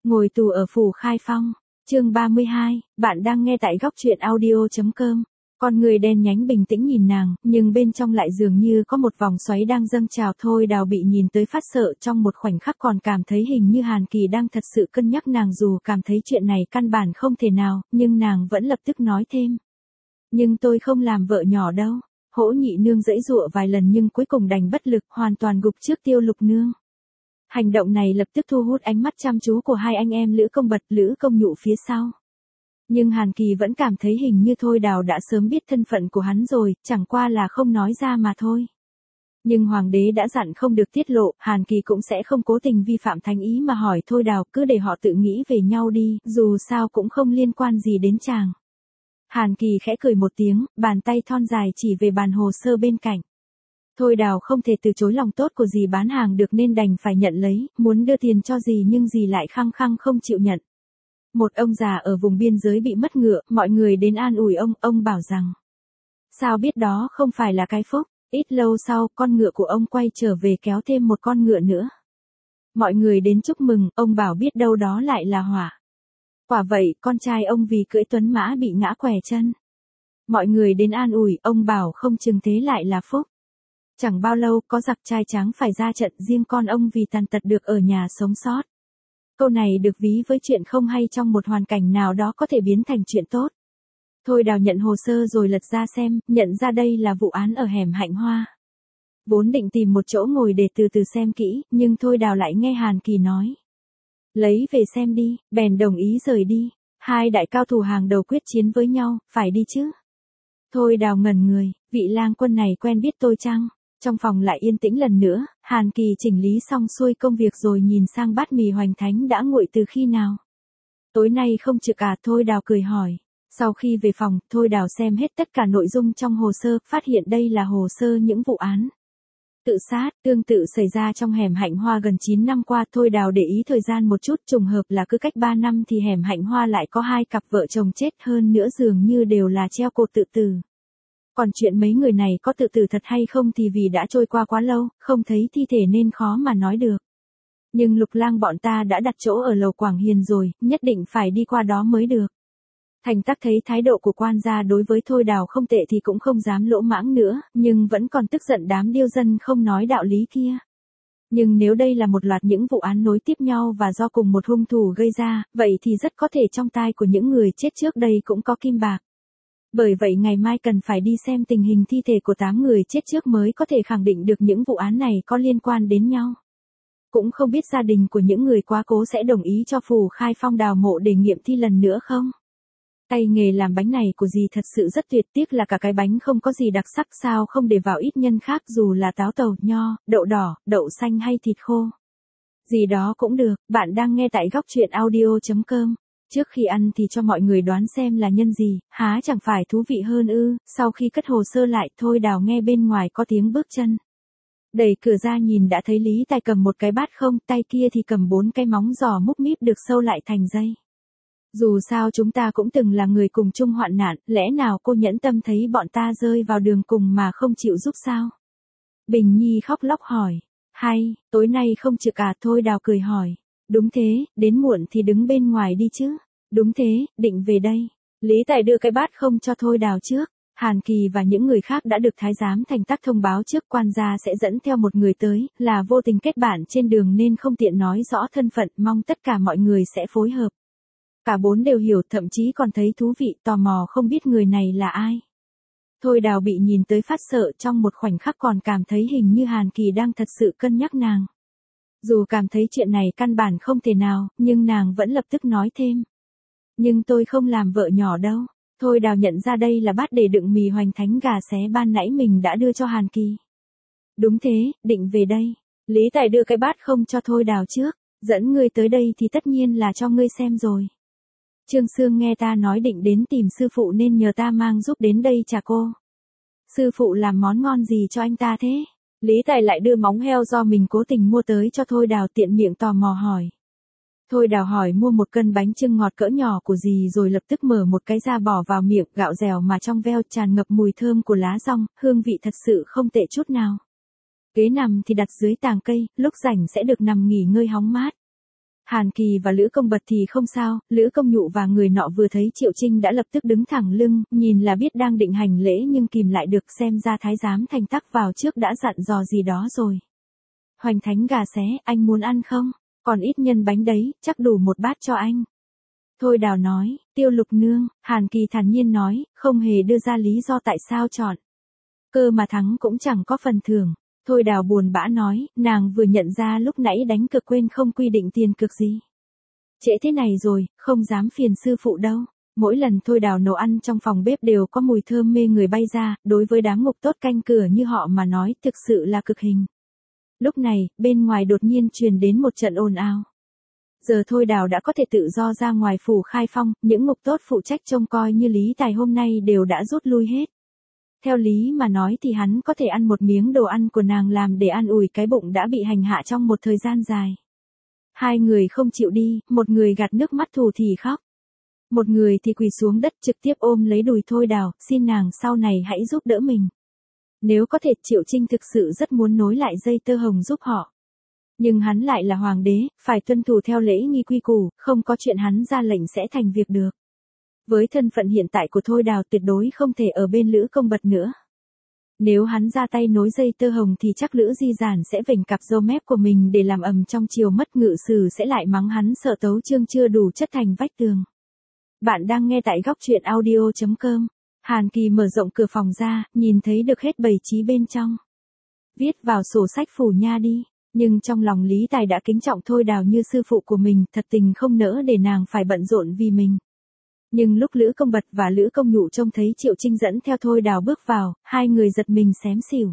Ngồi tù ở phủ Khai Phong, chương 32, bạn đang nghe tại góc truyện audio.com. Con người đen nhánh bình tĩnh nhìn nàng, nhưng bên trong lại dường như có một vòng xoáy đang dâng trào. Thôi Đào bị nhìn tới phát sợ, trong một khoảnh khắc còn cảm thấy hình như Hàn Kỳ đang thật sự cân nhắc nàng, dù cảm thấy chuyện này căn bản không thể nào, nhưng nàng vẫn lập tức nói thêm. Nhưng tôi không làm vợ nhỏ đâu. Hỗ Nhị Nương giãy giụa vài lần nhưng cuối cùng đành bất lực, hoàn toàn gục trước Tiêu Lục Nương. Hành động này lập tức thu hút ánh mắt chăm chú của hai anh em Lữ Công Bật, Lữ Công Nhụ phía sau. Nhưng Hàn Kỳ vẫn cảm thấy hình như Thôi Đào đã sớm biết thân phận của hắn rồi, chẳng qua là không nói ra mà thôi. Nhưng Hoàng đế đã dặn không được tiết lộ, Hàn Kỳ cũng sẽ không cố tình vi phạm thánh ý mà hỏi Thôi Đào, cứ để họ tự nghĩ về nhau đi, dù sao cũng không liên quan gì đến chàng. Hàn Kỳ khẽ cười một tiếng, bàn tay thon dài chỉ về bàn hồ sơ bên cạnh. Thôi Đào không thể từ chối lòng tốt của dì bán hàng được nên đành phải nhận lấy, muốn đưa tiền cho dì nhưng dì lại khăng khăng không chịu nhận. Một ông già ở vùng biên giới bị mất ngựa, mọi người đến an ủi ông bảo rằng. Sao biết đó không phải là cái phúc, ít lâu sau, con ngựa của ông quay trở về kéo thêm một con ngựa nữa. Mọi người đến chúc mừng, ông bảo biết đâu đó lại là họa. Quả vậy, con trai ông vì cưỡi tuấn mã bị ngã quẻ chân. Mọi người đến an ủi, ông bảo không chừng thế lại là phúc. Chẳng bao lâu, có giặc trai tráng phải ra trận, riêng con ông vì tàn tật được ở nhà sống sót. Câu này được ví với chuyện không hay trong một hoàn cảnh nào đó có thể biến thành chuyện tốt. Thôi Đào nhận hồ sơ rồi lật ra xem, nhận ra đây là vụ án ở hẻm Hạnh Hoa. Vốn định tìm một chỗ ngồi để từ từ xem kỹ, nhưng Thôi Đào lại nghe Hàn Kỳ nói. Lấy về xem đi, bèn đồng ý rời đi. Hai đại cao thủ hàng đầu quyết chiến với nhau, phải đi chứ. Thôi Đào ngẩn người, vị lang quân này quen biết tôi chăng? Trong phòng lại yên tĩnh lần nữa, Hàn Kỳ chỉnh lý xong xuôi công việc rồi nhìn sang bát mì hoành thánh đã nguội từ khi nào. Tối nay không trực à? Thôi Đào cười hỏi. Sau khi về phòng, Thôi Đào xem hết tất cả nội dung trong hồ sơ, phát hiện đây là hồ sơ những vụ án tự sát, tương tự xảy ra trong hẻm Hạnh Hoa gần 9 năm qua. Thôi Đào để ý thời gian một chút, trùng hợp là cứ cách 3 năm thì hẻm Hạnh Hoa lại có 2 cặp vợ chồng chết, hơn nữa dường như đều là treo cổ tự tử. Còn chuyện mấy người này có tự tử thật hay không thì vì đã trôi qua quá lâu, không thấy thi thể nên khó mà nói được. Nhưng Lục Lang bọn ta đã đặt chỗ ở lầu Quảng Hiền rồi, nhất định phải đi qua đó mới được. Thành Tắc thấy thái độ của quan gia đối với Thôi Đào không tệ thì cũng không dám lỗ mãng nữa, nhưng vẫn còn tức giận đám điêu dân không nói đạo lý kia. Nhưng nếu đây là một loạt những vụ án nối tiếp nhau và do cùng một hung thủ gây ra, vậy thì rất có thể trong tai của những người chết trước đây cũng có kim bạc. Bởi vậy ngày mai cần phải đi xem tình hình thi thể của 8 người chết trước mới có thể khẳng định được những vụ án này có liên quan đến nhau. Cũng không biết gia đình của những người quá cố sẽ đồng ý cho phủ Khai Phong đào mộ để nghiệm thi lần nữa không? Tay nghề làm bánh này của dì thật sự rất tuyệt, tiếc là cả cái bánh không có gì đặc sắc, sao không để vào ít nhân khác dù là táo tàu, nho, đậu đỏ, đậu xanh hay thịt khô. Gì đó cũng được, bạn đang nghe tại góc truyện audio.com. Trước khi ăn thì cho mọi người đoán xem là nhân gì, há chẳng phải thú vị hơn ư? Sau khi cất hồ sơ lại, Thôi Đào nghe bên ngoài có tiếng bước chân. Đẩy cửa ra nhìn đã thấy Lý Tài cầm một cái bát không, tay kia thì cầm 4 cái móng giò múc míp được sâu lại thành dây. Dù sao chúng ta cũng từng là người cùng chung hoạn nạn, lẽ nào cô nhẫn tâm thấy bọn ta rơi vào đường cùng mà không chịu giúp sao? Bình Nhi khóc lóc hỏi. Hay, tối nay không trực à? Thôi Đào cười hỏi. Đúng thế, đến muộn thì đứng bên ngoài đi chứ. Đúng thế, định về đây. Lý Tài đưa cái bát không cho Thôi Đào trước. Hàn Kỳ và những người khác đã được thái giám Thành Tắc thông báo trước, quan gia sẽ dẫn theo một người tới, là vô tình kết bạn trên đường nên không tiện nói rõ thân phận, mong tất cả mọi người sẽ phối hợp. Cả 4 đều hiểu, thậm chí còn thấy thú vị, tò mò không biết người này là ai. Thôi Đào bị nhìn tới phát sợ, trong một khoảnh khắc còn cảm thấy hình như Hàn Kỳ đang thật sự cân nhắc nàng. Dù cảm thấy chuyện này căn bản không thể nào, nhưng nàng vẫn lập tức nói thêm. Nhưng tôi không làm vợ nhỏ đâu. Thôi Đào nhận ra đây là bát để đựng mì hoành thánh gà xé ban nãy mình đã đưa cho Hàn Kỳ. Đúng thế, định về đây. Lý Tài đưa cái bát không cho Thôi Đào trước. Dẫn ngươi tới đây thì tất nhiên là cho ngươi xem rồi. Trương Sương nghe ta nói định đến tìm sư phụ nên nhờ ta mang giúp đến đây trả cô. Sư phụ làm món ngon gì cho anh ta thế? Lý Tài lại đưa móng heo do mình cố tình mua tới cho Thôi Đào, tiện miệng tò mò hỏi. Thôi Đào hỏi mua 1 cân bánh chưng ngọt cỡ nhỏ của dì rồi lập tức mở một cái ra bỏ vào miệng, gạo dẻo mà trong veo tràn ngập mùi thơm của lá dong, hương vị thật sự không tệ chút nào. Ghế nằm thì đặt dưới tàng cây, lúc rảnh sẽ được nằm nghỉ ngơi hóng mát. Hàn Kỳ và Lữ Công Bật thì không sao, Lữ Công Nhụ và người nọ vừa thấy Triệu Trinh đã lập tức đứng thẳng lưng, nhìn là biết đang định hành lễ nhưng kìm lại được, xem ra thái giám Thành Tắc vào trước đã dặn dò gì đó rồi. Hoành thánh gà xé, anh muốn ăn không? Còn ít nhân bánh đấy, chắc đủ một bát cho anh. Thôi Đào nói, Tiêu Lục Nương, Hàn Kỳ thản nhiên nói, không hề đưa ra lý do tại sao chọn. Cơ mà thắng cũng chẳng có phần thưởng. Thôi Đào buồn bã nói, nàng vừa nhận ra lúc nãy đánh cược quên không quy định tiền cược gì. Trễ thế này rồi, không dám phiền sư phụ đâu. Mỗi lần Thôi Đào nấu ăn trong phòng bếp đều có mùi thơm mê người bay ra, đối với đám ngục tốt canh cửa như họ mà nói thực sự là cực hình. Lúc này, bên ngoài đột nhiên truyền đến một trận ồn ào. Giờ Thôi Đào đã có thể tự do ra ngoài phủ Khai Phong, những ngục tốt phụ trách trông coi như Lý Tài hôm nay đều đã rút lui hết. Theo lý mà nói thì hắn có thể ăn một miếng đồ ăn của nàng làm để an ủi cái bụng đã bị hành hạ trong một thời gian dài. Hai người không chịu đi, một người gạt nước mắt thù thì khóc. Một người thì quỳ xuống đất trực tiếp ôm lấy đùi Thôi Đào, xin nàng sau này hãy giúp đỡ mình. Nếu có thể Triệu Trinh thực sự rất muốn nối lại dây tơ hồng giúp họ. Nhưng hắn lại là hoàng đế, phải tuân thủ theo lễ nghi quy củ, không có chuyện hắn ra lệnh sẽ thành việc được. Với thân phận hiện tại của Thôi Đào tuyệt đối không thể ở bên Lữ Công Bật nữa. Nếu hắn ra tay nối dây tơ hồng thì chắc Lữ Di Giản sẽ vểnh cặp râu mép của mình để làm ầm trong chiều, mất ngự sử sẽ lại mắng hắn sợ tấu chương chưa đủ chất thành vách tường. Bạn đang nghe tại góc truyện audio.com. Hàn Kỳ mở rộng cửa phòng ra, nhìn thấy được hết bày trí bên trong. Viết vào sổ sách phủ nha đi. Nhưng trong lòng Lý Tài đã kính trọng Thôi Đào như sư phụ của mình, thật tình không nỡ để nàng phải bận rộn vì mình. Nhưng lúc Lữ Công Bật và Lữ Công Nhụ trông thấy Triệu Trinh dẫn theo Thôi Đào bước vào, hai người giật mình xém xỉu.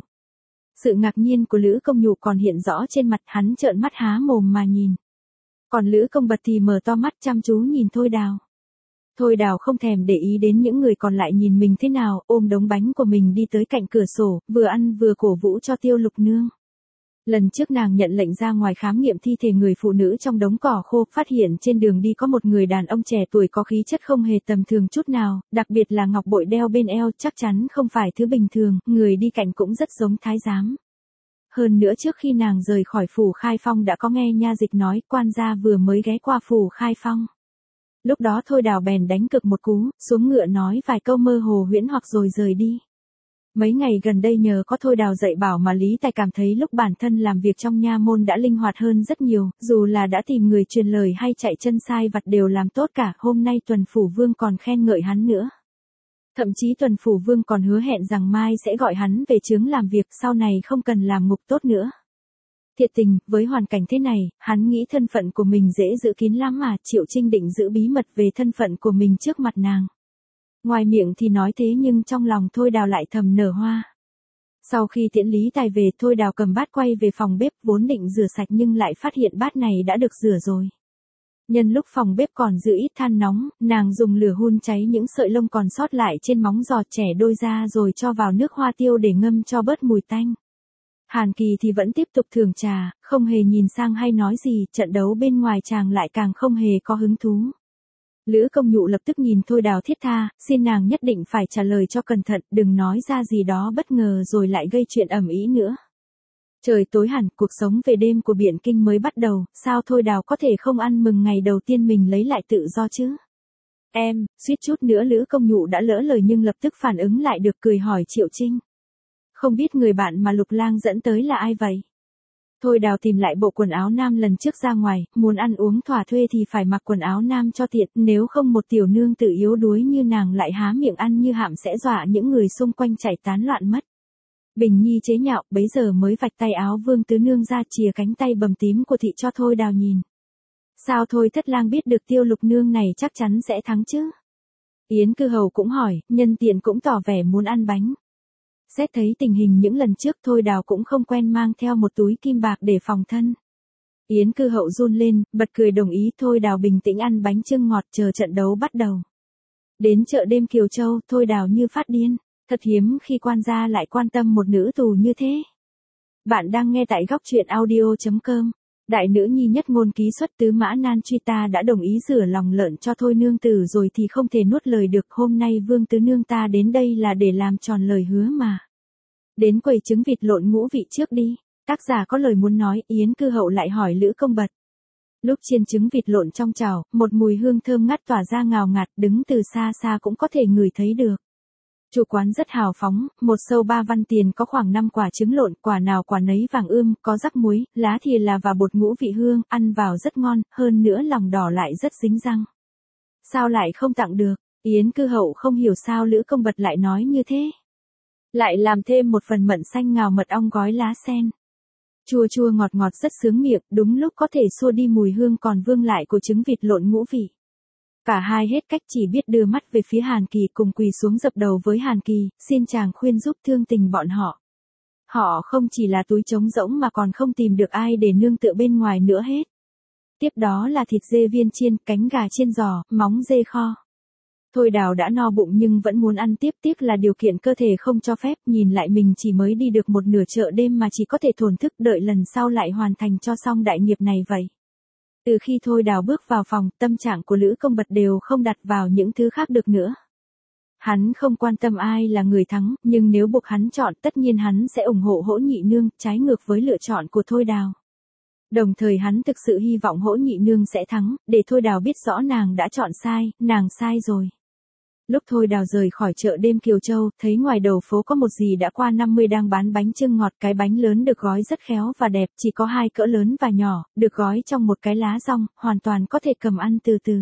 Sự ngạc nhiên của Lữ Công Nhụ còn hiện rõ trên mặt, hắn trợn mắt há mồm mà nhìn. Còn Lữ Công Bật thì mở to mắt chăm chú nhìn Thôi Đào. Thôi Đào không thèm để ý đến những người còn lại nhìn mình thế nào, ôm đống bánh của mình đi tới cạnh cửa sổ, vừa ăn vừa cổ vũ cho Tiêu Lục Nương. Lần trước nàng nhận lệnh ra ngoài khám nghiệm thi thể người phụ nữ trong đống cỏ khô, phát hiện trên đường đi có một người đàn ông trẻ tuổi có khí chất không hề tầm thường chút nào, đặc biệt là ngọc bội đeo bên eo chắc chắn không phải thứ bình thường, người đi cạnh cũng rất giống thái giám. Hơn nữa trước khi nàng rời khỏi phủ Khai Phong đã có nghe nha dịch nói quan gia vừa mới ghé qua phủ Khai Phong. Lúc đó Thôi Đào bèn đánh cực một cú, xuống ngựa nói vài câu mơ hồ huyễn hoặc rồi rời đi. Mấy ngày gần đây nhờ có Thôi Đào dạy bảo mà Lý Tài cảm thấy lúc bản thân làm việc trong nha môn đã linh hoạt hơn rất nhiều, dù là đã tìm người truyền lời hay chạy chân sai vặt đều làm tốt cả, hôm nay Tuần Phủ Vương còn khen ngợi hắn nữa. Thậm chí Tuần Phủ Vương còn hứa hẹn rằng mai sẽ gọi hắn về chướng làm việc, sau này không cần làm ngục tốt nữa. Thiệt tình, với hoàn cảnh thế này, hắn nghĩ thân phận của mình dễ giữ kín lắm mà, Triệu Trinh định giữ bí mật về thân phận của mình trước mặt nàng. Ngoài miệng thì nói thế nhưng trong lòng Thôi Đào lại thầm nở hoa. Sau khi tiễn Lý Tài về, Thôi Đào cầm bát quay về phòng bếp, vốn định rửa sạch nhưng lại phát hiện bát này đã được rửa rồi. Nhân lúc phòng bếp còn giữ ít than nóng, nàng dùng lửa hun cháy những sợi lông còn sót lại trên móng giò trẻ đôi ra rồi cho vào nước hoa tiêu để ngâm cho bớt mùi tanh. Hàn Kỳ thì vẫn tiếp tục thưởng trà, không hề nhìn sang hay nói gì, trận đấu bên ngoài chàng lại càng không hề có hứng thú. Lữ Công Nhụ lập tức nhìn Thôi Đào thiết tha, xin nàng nhất định phải trả lời cho cẩn thận, đừng nói ra gì đó bất ngờ rồi lại gây chuyện ầm ĩ nữa. Trời tối hẳn, cuộc sống về đêm của Biện Kinh mới bắt đầu, sao Thôi Đào có thể không ăn mừng ngày đầu tiên mình lấy lại tự do chứ? Em, suýt chút nữa Lữ Công Nhụ đã lỡ lời nhưng lập tức phản ứng lại được, cười hỏi Triệu Trinh. Không biết người bạn mà Lục Lang dẫn tới là ai vậy? Thôi Đào tìm lại bộ quần áo nam lần trước ra ngoài, muốn ăn uống thỏa thuê thì phải mặc quần áo nam cho tiện, nếu không một tiểu nương tự yếu đuối như nàng lại há miệng ăn như hạm sẽ dọa những người xung quanh chạy tán loạn mất. Bình Nhi chế nhạo, bấy giờ mới vạch tay áo Vương Tứ Nương ra chìa cánh tay bầm tím của thị cho Thôi Đào nhìn. Sao Thôi Thất Lang biết được Tiêu Lục Nương này chắc chắn sẽ thắng chứ? Yến Cư Hầu cũng hỏi, nhân tiện cũng tỏ vẻ muốn ăn bánh. Xét thấy tình hình những lần trước Thôi Đào cũng không quen mang theo một túi kim bạc để phòng thân. Yến Cư Hậu run lên, bật cười đồng ý. Thôi Đào bình tĩnh ăn bánh chưng ngọt chờ trận đấu bắt đầu. Đến chợ đêm Kiều Châu, Thôi Đào như phát điên. Thật hiếm khi quan gia lại quan tâm một nữ tù như thế. Bạn đang nghe tại góc truyện audio.com. Đại nữ nhi nhất ngôn ký xuất Tứ Mã Nan Truy ta đã đồng ý rửa lòng lợn cho Thôi nương tử rồi thì không thể nuốt lời được. Hôm nay Vương Tứ Nương ta đến đây là để làm tròn lời hứa mà. Đến quầy trứng vịt lộn ngũ vị trước đi. Tác giả có lời muốn nói. Yến Cư Hậu lại hỏi Lữ Công Bật. Lúc chiên trứng vịt lộn trong chảo, một mùi hương thơm ngát tỏa ra ngào ngạt, đứng từ xa xa cũng có thể ngửi thấy được. Chủ quán rất hào phóng, một sâu 3 văn tiền có khoảng 5 quả trứng lộn, quả nào quả nấy vàng ươm, có rắc muối, lá thìa là và bột ngũ vị hương, ăn vào rất ngon, hơn nữa lòng đỏ lại rất dính răng. Sao lại không tặng được? Yến Cư Hậu không hiểu sao Lữ Công Bật lại nói như thế. Lại làm thêm một phần mận xanh ngào mật ong gói lá sen. Chua chua ngọt ngọt rất sướng miệng, đúng lúc có thể xua đi mùi hương còn vương lại của trứng vịt lộn ngũ vị. Cả hai hết cách chỉ biết đưa mắt về phía Hàn Kỳ cùng quỳ xuống dập đầu với Hàn Kỳ, xin chàng khuyên giúp thương tình bọn họ. Họ không chỉ là túi trống rỗng mà còn không tìm được ai để nương tựa bên ngoài nữa hết. Tiếp đó là thịt dê viên chiên, cánh gà chiên giò, móng dê kho. Thôi Đào đã no bụng nhưng vẫn muốn ăn tiếp, tiếc là điều kiện cơ thể không cho phép, nhìn lại mình chỉ mới đi được một nửa chợ đêm mà chỉ có thể thổn thức đợi lần sau lại hoàn thành cho xong đại nghiệp này vậy. Từ khi Thôi Đào bước vào phòng, tâm trạng của Lữ Công Bật đều không đặt vào những thứ khác được nữa. Hắn không quan tâm ai là người thắng, nhưng nếu buộc hắn chọn tất nhiên hắn sẽ ủng hộ Hỗ Nhị Nương, trái ngược với lựa chọn của Thôi Đào. Đồng thời hắn thực sự hy vọng Hỗ Nhị Nương sẽ thắng, để Thôi Đào biết rõ nàng đã chọn sai, nàng sai rồi. Lúc Thôi Đào rời khỏi chợ đêm Kiều Châu, thấy ngoài đầu phố có một dì đã qua 50 đang bán bánh chưng ngọt, cái bánh lớn được gói rất khéo và đẹp, chỉ có 2 cỡ lớn và nhỏ, được gói trong một cái lá dong, hoàn toàn có thể cầm ăn từ từ.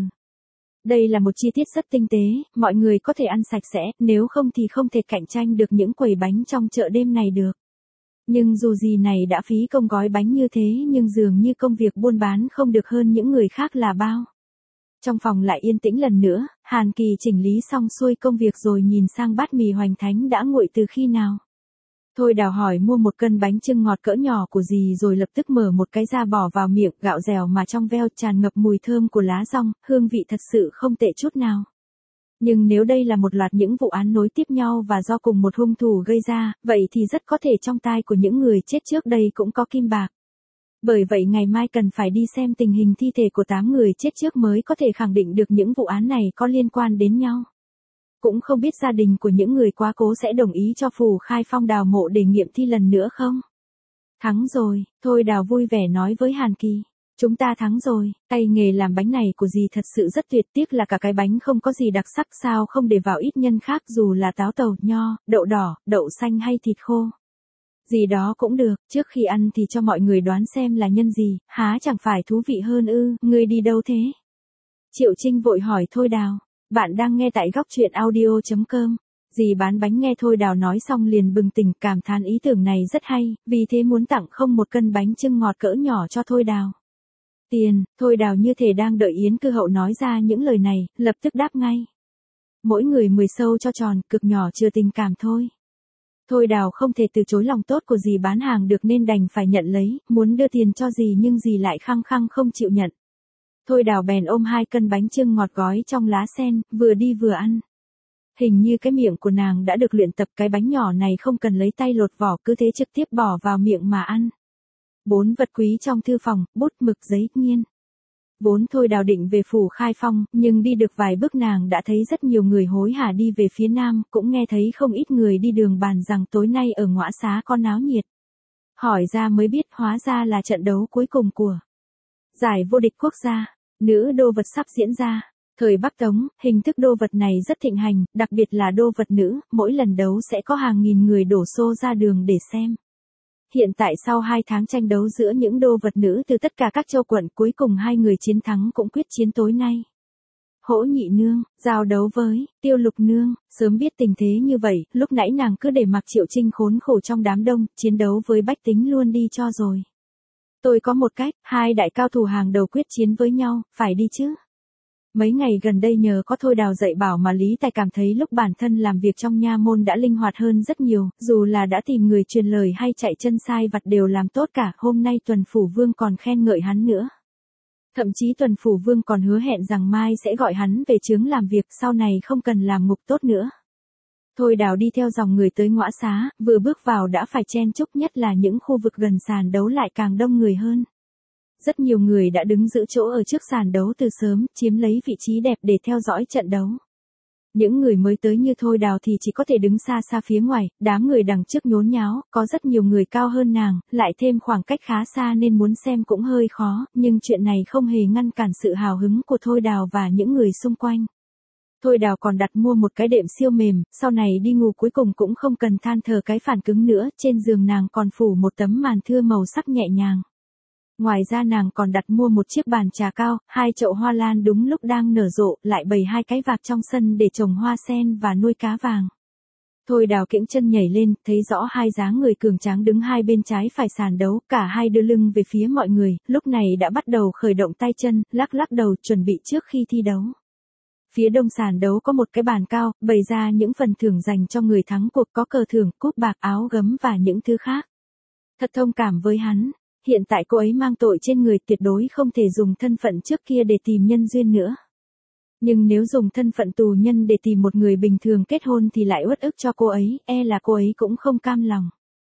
Đây là một chi tiết rất tinh tế, mọi người có thể ăn sạch sẽ, nếu không thì không thể cạnh tranh được những quầy bánh trong chợ đêm này được. Nhưng dù gì này đã phí công gói bánh như thế nhưng dường như công việc buôn bán không được hơn những người khác là bao. Trong phòng lại yên tĩnh lần nữa, Hàn Kỳ chỉnh lý xong xuôi công việc rồi nhìn sang bát mì hoành thánh đã nguội từ khi nào. Thôi Đào hỏi mua 1 cân bánh chưng ngọt cỡ nhỏ của dì rồi lập tức mở một cái ra bỏ vào miệng, gạo dẻo mà trong veo tràn ngập mùi thơm của lá dong, hương vị thật sự không tệ chút nào. Nhưng nếu đây là một loạt những vụ án nối tiếp nhau và do cùng một hung thủ gây ra, vậy thì rất có thể trong tai của những người chết trước đây cũng có kim bạc. Bởi vậy ngày mai cần phải đi xem tình hình thi thể của 8 người chết trước mới có thể khẳng định được những vụ án này có liên quan đến nhau. Cũng không biết gia đình của những người quá cố sẽ đồng ý cho Phù Khai Phong đào mộ để nghiệm thi lần nữa không? Thắng rồi, Thôi Đào vui vẻ nói với Hàn Kỳ. Chúng ta thắng rồi, tay nghề làm bánh này của dì thật sự rất tuyệt, tiếc là cả cái bánh không có gì đặc sắc, sao không để vào ít nhân khác dù là táo tàu, nho, đậu đỏ, đậu xanh hay thịt khô. Gì đó cũng được, trước khi ăn thì cho mọi người đoán xem là nhân gì, há chẳng phải thú vị hơn ư, ngươi đi đâu thế? Triệu Trinh vội hỏi Thôi Đào, bạn đang nghe tại góc truyện audio.com. Dì bán bánh nghe Thôi Đào nói xong liền bừng tỉnh, cảm thán ý tưởng này rất hay, vì thế muốn tặng không 1 cân bánh chưng ngọt cỡ nhỏ cho Thôi Đào. Tiền, Thôi Đào như thể đang đợi Yến Cư Hậu nói ra những lời này, lập tức đáp ngay. Mỗi người 10 xu cho tròn, cực nhỏ chưa tình cảm thôi. Thôi Đào không thể từ chối lòng tốt của dì bán hàng được nên đành phải nhận lấy, muốn đưa tiền cho dì nhưng dì lại khăng khăng không chịu nhận. Thôi Đào bèn ôm 2 cân bánh chưng ngọt gói trong lá sen, vừa đi vừa ăn. Hình như cái miệng của nàng đã được luyện tập, cái bánh nhỏ này không cần lấy tay lột vỏ, cứ thế trực tiếp bỏ vào miệng mà ăn. 4 vật quý trong thư phòng, bút mực giấy nghiên. Vốn Thôi Đào định về Phủ Khai Phong, nhưng đi được vài bước nàng đã thấy rất nhiều người hối hả đi về phía nam, cũng nghe thấy không ít người đi đường bàn rằng tối nay ở Ngõa Xá có náo nhiệt. Hỏi ra mới biết hóa ra là trận đấu cuối cùng của giải vô địch quốc gia, nữ đô vật sắp diễn ra. Thời Bắc Tống, hình thức đô vật này rất thịnh hành, đặc biệt là đô vật nữ, mỗi lần đấu sẽ có hàng nghìn người đổ xô ra đường để xem. Hiện tại sau 2 tháng tranh đấu giữa những đô vật nữ từ tất cả các châu quận, cuối cùng 2 người chiến thắng cũng quyết chiến tối nay. Hỗ Nhị Nương, giao đấu với Tiêu Lục Nương, sớm biết tình thế như vậy, lúc nãy nàng cứ để mặc Triệu Trinh khốn khổ trong đám đông, chiến đấu với bách tính luôn đi cho rồi. Tôi có một cách, 2 đại cao thủ hàng đầu quyết chiến với nhau, phải đi chứ. Mấy ngày gần đây nhờ có Thôi Đào dạy bảo mà Lý Tài cảm thấy lúc bản thân làm việc trong nha môn đã linh hoạt hơn rất nhiều, dù là đã tìm người truyền lời hay chạy chân sai vặt đều làm tốt cả, hôm nay Tuần Phủ Vương còn khen ngợi hắn nữa. Thậm chí Tuần Phủ Vương còn hứa hẹn rằng mai sẽ gọi hắn về chướng làm việc, sau này không cần làm ngục tốt nữa. Thôi Đào đi theo dòng người tới Ngõa Xá, vừa bước vào đã phải chen chúc, nhất là những khu vực gần sàn đấu lại càng đông người hơn. Rất nhiều người đã đứng giữ chỗ ở trước sàn đấu từ sớm, chiếm lấy vị trí đẹp để theo dõi trận đấu. Những người mới tới như Thôi Đào thì chỉ có thể đứng xa xa phía ngoài, đám người đằng trước nhốn nháo, có rất nhiều người cao hơn nàng, lại thêm khoảng cách khá xa nên muốn xem cũng hơi khó, nhưng chuyện này không hề ngăn cản sự hào hứng của Thôi Đào và những người xung quanh. Thôi Đào còn đặt mua một cái đệm siêu mềm, sau này đi ngủ cuối cùng cũng không cần than thở cái phản cứng nữa, trên giường nàng còn phủ một tấm màn thưa màu sắc nhẹ nhàng. Ngoài ra nàng còn đặt mua một chiếc bàn trà cao, 2 chậu hoa lan đúng lúc đang nở rộ, lại bày 2 cái vạc trong sân để trồng hoa sen và nuôi cá vàng. Thôi Đào kiễng chân nhảy lên, thấy rõ 2 dáng người cường tráng đứng 2 bên trái phải sàn đấu, cả hai đưa lưng về phía mọi người, lúc này đã bắt đầu khởi động tay chân, lắc lắc đầu chuẩn bị trước khi thi đấu. Phía đông sàn đấu có một cái bàn cao, bày ra những phần thưởng dành cho người thắng cuộc, có cờ thưởng, cúp bạc, áo gấm và những thứ khác. Thật thông cảm với hắn. Hiện tại cô ấy mang tội trên người, tuyệt đối không thể dùng thân phận trước kia để tìm nhân duyên nữa. Nhưng nếu dùng thân phận tù nhân để tìm một người bình thường kết hôn thì lại uất ức cho cô ấy, e là cô ấy cũng không cam lòng.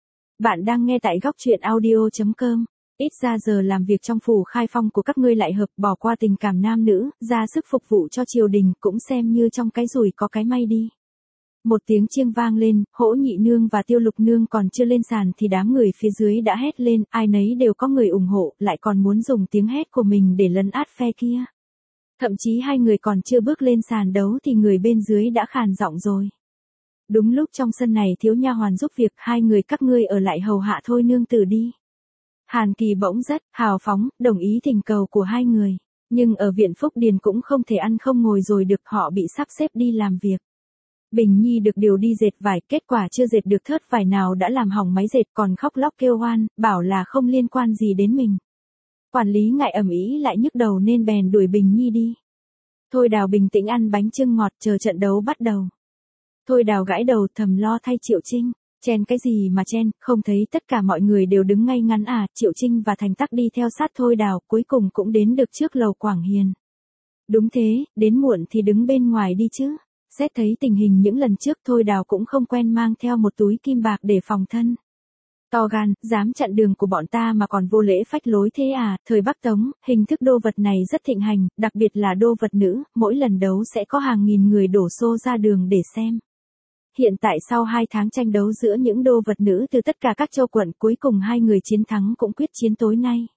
Bạn đang nghe tại góc truyện audio.com. Ít ra giờ làm việc trong phủ Khai Phong của các ngươi lại hợp, bỏ qua tình cảm nam nữ, ra sức phục vụ cho triều đình, cũng xem như trong cái rủi có cái may đi. Một tiếng chiêng vang lên, Hỗ Nhị Nương và Tiêu Lục Nương còn chưa lên sàn thì đám người phía dưới đã hét lên, ai nấy đều có người ủng hộ, lại còn muốn dùng tiếng hét của mình để lấn át phe kia. Thậm chí hai người còn chưa bước lên sàn đấu thì người bên dưới đã khàn giọng rồi. Đúng lúc trong sân này thiếu nha hoàn giúp việc, 2 người các ngươi ở lại hầu hạ Thôi nương tử đi. Hàn Kỳ bỗng rất hào phóng, đồng ý thỉnh cầu của 2 người. Nhưng ở viện Phúc Điền cũng không thể ăn không ngồi rồi được, họ bị sắp xếp đi làm việc. Bình Nhi được điều đi dệt vải, kết quả chưa dệt được thớt vải nào đã làm hỏng máy dệt, còn khóc lóc kêu oan, bảo là không liên quan gì đến mình. Quản lý ngại ầm ĩ lại nhức đầu nên bèn đuổi Bình Nhi đi. Thôi Đào bình tĩnh ăn bánh chưng ngọt chờ trận đấu bắt đầu. Thôi Đào gãi đầu thầm lo thay Triệu Trinh, chen cái gì mà chen, không thấy tất cả mọi người đều đứng ngay ngắn à, Triệu Trinh và Thành Tắc đi theo sát Thôi Đào, cuối cùng cũng đến được trước lầu Quảng Hiền. Đúng thế, đến muộn thì đứng bên ngoài đi chứ. Xét thấy tình hình những lần trước Thôi Đào cũng không quen mang theo một túi kim bạc để phòng thân. To gan, dám chặn đường của bọn ta mà còn vô lễ phách lối thế à, thời Bắc Tống, hình thức đô vật này rất thịnh hành, đặc biệt là đô vật nữ, mỗi lần đấu sẽ có hàng nghìn người đổ xô ra đường để xem. Hiện tại sau 2 tháng tranh đấu giữa những đô vật nữ từ tất cả các châu quận, cuối cùng 2 người chiến thắng cũng quyết chiến tối nay.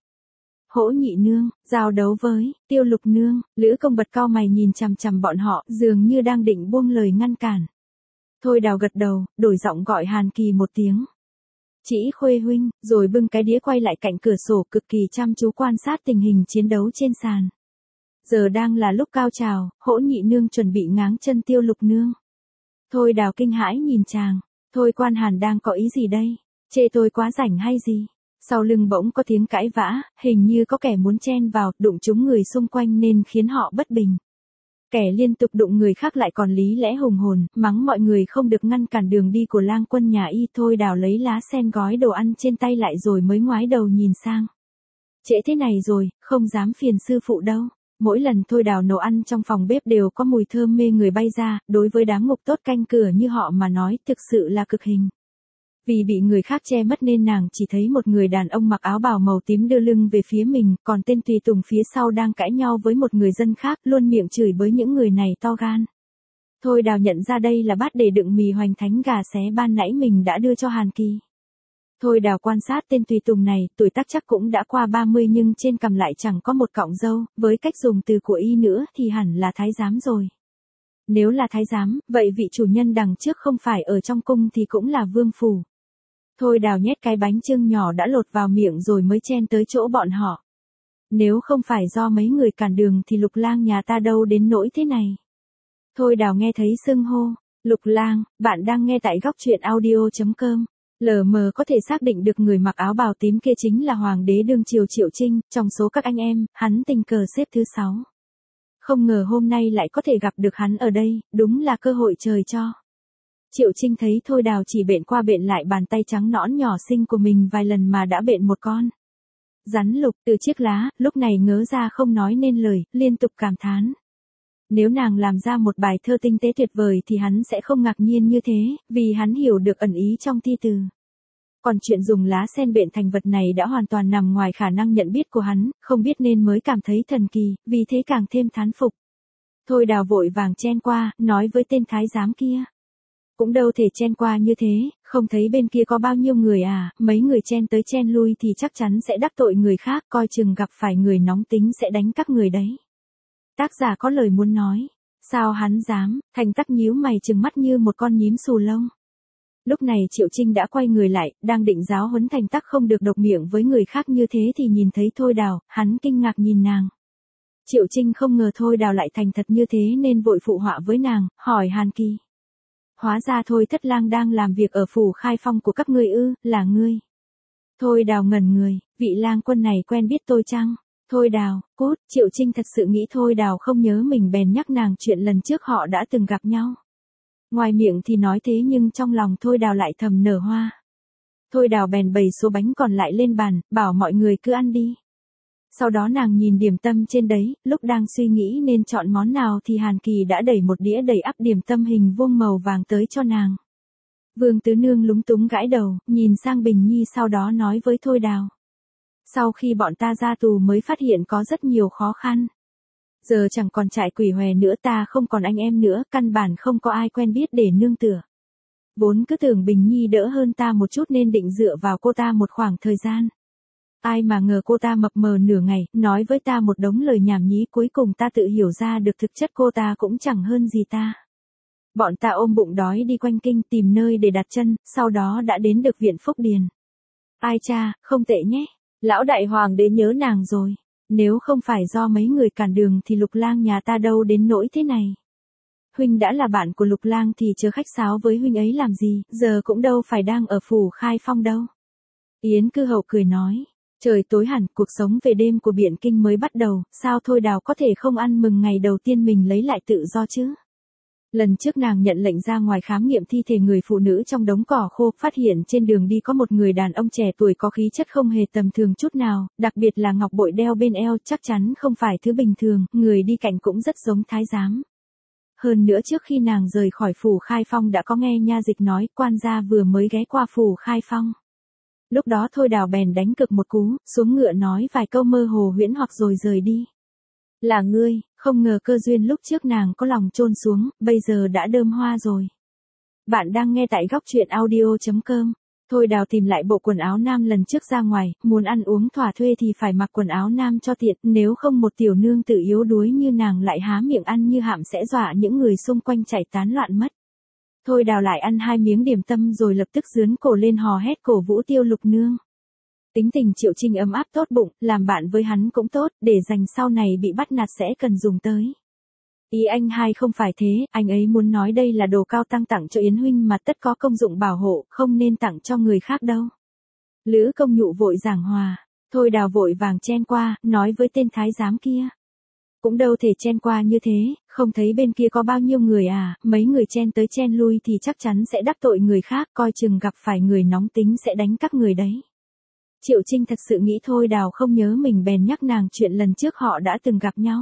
Hỗ Nhị Nương, giao đấu với Tiêu Lục Nương, Lữ Công Bật cau mày nhìn chằm chằm bọn họ, dường như đang định buông lời ngăn cản. Thôi Đào gật đầu, đổi giọng gọi Hàn Kỳ một tiếng. Chỉ Khuê huynh, rồi bưng cái đĩa quay lại cạnh cửa sổ, cực kỳ chăm chú quan sát tình hình chiến đấu trên sàn. Giờ đang là lúc cao trào, Hỗ Nhị Nương chuẩn bị ngáng chân Tiêu Lục Nương. Thôi Đào kinh hãi nhìn chàng, thôi quan Hàn đang có ý gì đây, chê tôi quá rảnh hay gì? Sau lưng bỗng có tiếng cãi vã, hình như có kẻ muốn chen vào, đụng trúng người xung quanh nên khiến họ bất bình. Kẻ liên tục đụng người khác lại còn lý lẽ hùng hồn, mắng mọi người không được ngăn cản đường đi của lang quân nhà y. Thôi Đào lấy lá sen gói đồ ăn trên tay lại rồi mới ngoái đầu nhìn sang. Trễ thế này rồi, không dám phiền sư phụ đâu. Mỗi lần Thôi Đào nấu ăn trong phòng bếp đều có mùi thơm mê người bay ra, đối với đám ngục tốt canh cửa như họ mà nói thực sự là cực hình. Vì bị người khác che mất nên nàng chỉ thấy một người đàn ông mặc áo bào màu tím đưa lưng về phía mình, còn tên tùy tùng phía sau đang cãi nhau với một người dân khác, luôn miệng chửi bới những người này to gan. Thôi Đào nhận ra đây là bát để đựng mì hoành thánh gà xé ban nãy mình đã đưa cho Hàn Kỳ. Thôi Đào quan sát tên tùy tùng này, tuổi tác chắc cũng đã qua 30 nhưng trên cằm lại chẳng có một cọng râu, với cách dùng từ của y nữa thì hẳn là thái giám rồi. Nếu là thái giám, vậy vị chủ nhân đằng trước không phải ở trong cung thì cũng là vương phủ. Thôi Đào nhét cái bánh chưng nhỏ đã lột vào miệng rồi mới chen tới chỗ bọn họ. Nếu không phải do mấy người cản đường thì Lục Lang nhà ta đâu đến nỗi thế này. Thôi Đào nghe thấy xưng hô, Lục Lang, bạn đang nghe tại góc truyện audio.com. Lờ mờ có thể xác định được người mặc áo bào tím kia chính là Hoàng đế đương triều Triệu Trinh, trong số các anh em, hắn tình cờ xếp thứ 6. Không ngờ hôm nay lại có thể gặp được hắn ở đây, đúng là cơ hội trời cho. Triệu Trinh thấy Thôi Đào chỉ bện qua bện lại bàn tay trắng nõn nhỏ xinh của mình vài lần mà đã bện một con rắn lục từ chiếc lá, lúc này ngớ ra không nói nên lời, liên tục cảm thán. Nếu nàng làm ra một bài thơ tinh tế tuyệt vời thì hắn sẽ không ngạc nhiên như thế, vì hắn hiểu được ẩn ý trong thi từ. Còn chuyện dùng lá sen bện thành vật này đã hoàn toàn nằm ngoài khả năng nhận biết của hắn, không biết nên mới cảm thấy thần kỳ, vì thế càng thêm thán phục. Thôi Đào vội vàng chen qua, nói với tên thái giám kia. Cũng đâu thể chen qua như thế, không thấy bên kia có bao nhiêu người à, mấy người chen tới chen lui thì chắc chắn sẽ đắc tội người khác, coi chừng gặp phải người nóng tính sẽ đánh các người đấy. Tác giả có lời muốn nói. Sao hắn dám, Thành Tắc nhíu mày trừng mắt như một con nhím xù lông. Lúc này Triệu Trinh đã quay người lại, đang định giáo huấn Thành Tắc không được độc miệng với người khác như thế thì nhìn thấy Thôi Đào, hắn kinh ngạc nhìn nàng. Triệu Trinh không ngờ Thôi Đào lại thành thật như thế nên vội phụ họa với nàng, hỏi Hàn Kỳ. Hóa ra Thôi thất lang đang làm việc ở phủ Khai Phong của các ngươi ư, là ngươi. Thôi Đào ngẩn người, vị lang quân này quen biết tôi chăng? Thôi Đào, cút, Triệu Trinh thật sự nghĩ Thôi Đào không nhớ mình bèn nhắc nàng chuyện lần trước họ đã từng gặp nhau. Ngoài miệng thì nói thế nhưng trong lòng Thôi Đào lại thầm nở hoa. Thôi Đào bèn bày số bánh còn lại lên bàn, bảo mọi người cứ ăn đi. Sau đó nàng nhìn điểm tâm trên đấy, lúc đang suy nghĩ nên chọn món nào thì Hàn Kỳ đã đẩy một đĩa đầy ắp điểm tâm hình vuông màu vàng tới cho nàng. Vương Tứ Nương lúng túng gãi đầu, nhìn sang Bình Nhi sau đó nói với Thôi Đào. Sau khi bọn ta ra tù mới phát hiện có rất nhiều khó khăn. Giờ chẳng còn trại quỷ hòe nữa, ta không còn anh em nữa, căn bản không có ai quen biết để nương tựa. Vốn cứ tưởng Bình Nhi đỡ hơn ta một chút nên định dựa vào cô ta một khoảng thời gian. Ai mà ngờ cô ta mập mờ nửa ngày, nói với ta một đống lời nhảm nhí, cuối cùng ta tự hiểu ra được thực chất cô ta cũng chẳng hơn gì ta. Bọn ta ôm bụng đói đi quanh kinh tìm nơi để đặt chân, sau đó đã đến được viện Phúc Điền. Ai cha, không tệ nhé. Lão đại hoàng đế nhớ nàng rồi. Nếu không phải do mấy người cản đường thì Lục Lang nhà ta đâu đến nỗi thế này. Huynh đã là bạn của Lục Lang thì chớ khách sáo với huynh ấy làm gì, giờ cũng đâu phải đang ở phủ Khai Phong đâu. Yến Cư Hậu cười nói. Trời tối hẳn, cuộc sống về đêm của Biện Kinh mới bắt đầu, sao Thôi Đào có thể không ăn mừng ngày đầu tiên mình lấy lại tự do chứ? Lần trước nàng nhận lệnh ra ngoài khám nghiệm thi thể người phụ nữ trong đống cỏ khô, phát hiện trên đường đi có một người đàn ông trẻ tuổi có khí chất không hề tầm thường chút nào, đặc biệt là ngọc bội đeo bên eo chắc chắn không phải thứ bình thường, người đi cạnh cũng rất giống thái giám. Hơn nữa trước khi nàng rời khỏi phủ Khai Phong đã có nghe nha dịch nói quan gia vừa mới ghé qua phủ Khai Phong. Lúc đó Thôi Đào bèn đánh cực một cú, xuống ngựa nói vài câu mơ hồ huyễn hoặc rồi rời đi. Là ngươi, không ngờ cơ duyên lúc trước nàng có lòng chôn xuống, bây giờ đã đơm hoa rồi. Bạn đang nghe tại góc truyện audio.com. Thôi Đào tìm lại bộ quần áo nam lần trước ra ngoài, muốn ăn uống thỏa thuê thì phải mặc quần áo nam cho tiện, nếu không một tiểu nương tự yếu đuối như nàng lại há miệng ăn như hạm sẽ dọa những người xung quanh chạy tán loạn mất. Thôi Đào lại ăn 2 miếng điểm tâm rồi lập tức giướn cổ lên hò hét cổ vũ Tiêu Lục Nương. Tính tình Triệu Trinh ấm áp tốt bụng, làm bạn với hắn cũng tốt, để dành sau này bị bắt nạt sẽ cần dùng tới. Ý anh hai không phải thế, anh ấy muốn nói đây là đồ cao tăng tặng cho Yến huynh mà tất có công dụng bảo hộ, không nên tặng cho người khác đâu. Lữ Công Nhụ vội giảng hòa, Thôi Đào vội vàng chen qua, nói với tên thái giám kia. Cũng đâu thể chen qua như thế, không thấy bên kia có bao nhiêu người à, mấy người chen tới chen lui thì chắc chắn sẽ đắc tội người khác, coi chừng gặp phải người nóng tính sẽ đánh các người đấy. Triệu Trinh thật sự nghĩ Thôi Đào không nhớ mình bèn nhắc nàng chuyện lần trước họ đã từng gặp nhau.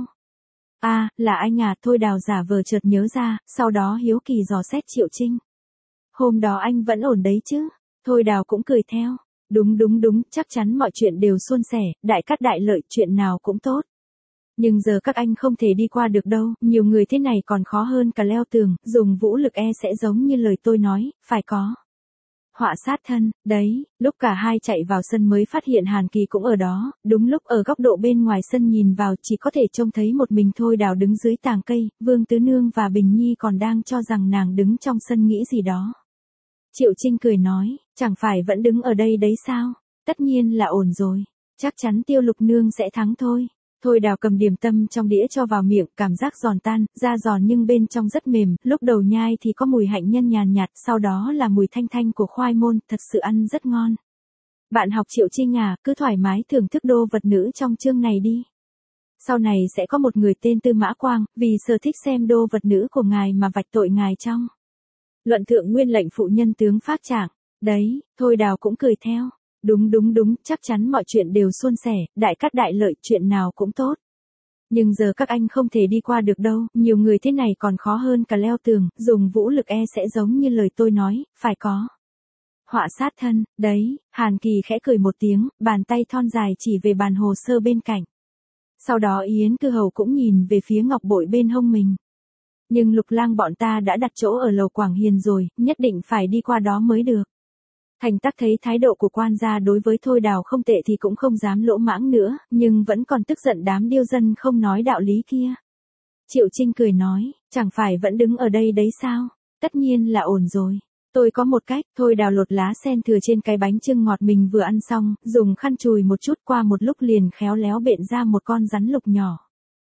À, là anh à, Thôi Đào giả vờ chợt nhớ ra, sau đó hiếu kỳ dò xét Triệu Trinh. Hôm đó anh vẫn ổn đấy chứ? Thôi Đào cũng cười theo. Đúng, chắc chắn mọi chuyện đều suôn sẻ, đại cát đại lợi, chuyện nào cũng tốt. Nhưng giờ các anh không thể đi qua được đâu, nhiều người thế này còn khó hơn cả leo tường, dùng vũ lực sẽ giống như lời tôi nói, phải có. Họa sát thân, đấy, lúc cả hai chạy vào sân mới phát hiện Hàn Kỳ cũng ở đó, đúng lúc ở góc độ bên ngoài sân nhìn vào chỉ có thể trông thấy một mình Thôi Đào đứng dưới tàng cây, Vương Tứ Nương và Bình Nhi còn đang cho rằng nàng đứng trong sân nghĩ gì đó. Triệu Trinh cười nói, chẳng phải vẫn đứng ở đây đấy sao, tất nhiên là ổn rồi, chắc chắn Tiêu Lục Nương sẽ thắng thôi. Thôi Đào cầm điểm tâm trong đĩa cho vào miệng, cảm giác giòn tan, da giòn nhưng bên trong rất mềm, lúc đầu nhai thì có mùi hạnh nhân nhàn nhạt, sau đó là mùi thanh thanh của khoai môn, thật sự ăn rất ngon. Bạn học Triệu Trinh à, cứ thoải mái thưởng thức đô vật nữ trong chương này đi. Sau này sẽ có một người tên Tư Mã Quang, vì sở thích xem đô vật nữ của ngài mà vạch tội ngài trong luận thượng nguyên lệnh phụ nhân tướng Phác Trạng. Đấy, Thôi Đào cũng cười theo. Đúng, chắc chắn mọi chuyện đều suôn sẻ, đại cát đại lợi, chuyện nào cũng tốt. Nhưng giờ các anh không thể đi qua được đâu, nhiều người thế này còn khó hơn cả leo tường, dùng vũ lực sẽ giống như lời tôi nói, phải có. Họa sát thân, đấy, Hàn Kỳ khẽ cười một tiếng, bàn tay thon dài chỉ về bàn hồ sơ bên cạnh. Sau đó Yến Cư Hầu cũng nhìn về phía ngọc bội bên hông mình. Nhưng Lục Lang bọn ta đã đặt chỗ ở lầu Quảng Hiền rồi, nhất định phải đi qua đó mới được. Thành Tắc thấy thái độ của quan gia đối với Thôi Đào không tệ thì cũng không dám lỗ mãng nữa, nhưng vẫn còn tức giận đám điêu dân không nói đạo lý kia. Triệu Trinh cười nói, chẳng phải vẫn đứng ở đây đấy sao? Tất nhiên là ổn rồi. Tôi có một cách. Thôi Đào lột lá sen thừa trên cái bánh chưng ngọt mình vừa ăn xong, dùng khăn chùi một chút, qua một lúc liền khéo léo bện ra một con rắn lục nhỏ.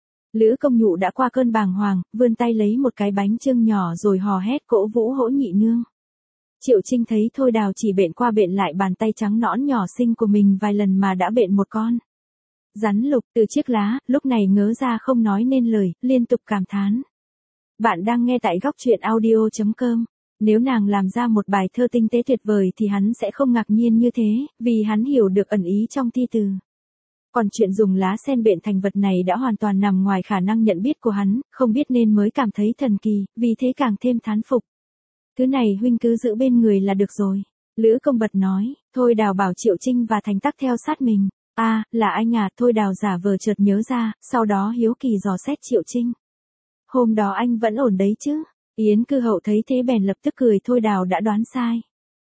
Lữ Công Nhụ đã qua cơn bàng hoàng, vươn tay lấy một cái bánh chưng nhỏ rồi hò hét cổ vũ Hỗ Nhị Nương. Triệu Trinh thấy Thôi Đào chỉ bện qua bện lại bàn tay trắng nõn nhỏ xinh của mình vài lần mà đã bện một con rắn lục từ chiếc lá, lúc này ngớ ra không nói nên lời, liên tục cảm thán. Bạn đang nghe tại góc truyện audio.com. Nếu nàng làm ra một bài thơ tinh tế tuyệt vời thì hắn sẽ không ngạc nhiên như thế, vì hắn hiểu được ẩn ý trong thi từ. Còn chuyện dùng lá sen bện thành vật này đã hoàn toàn nằm ngoài khả năng nhận biết của hắn, không biết nên mới cảm thấy thần kỳ, vì thế càng thêm thán phục. Thứ này huynh cứ giữ bên người là được rồi. Lữ Công Bật nói. Thôi Đào bảo Triệu Trinh và Thành Tắc theo sát mình. À, là anh à? Thôi Đào giả vờ chợt nhớ ra, sau đó hiếu kỳ dò xét Triệu Trinh. Hôm đó anh vẫn ổn đấy chứ? Yến Cư Hậu thấy thế bèn lập tức cười. Thôi Đào đã đoán sai.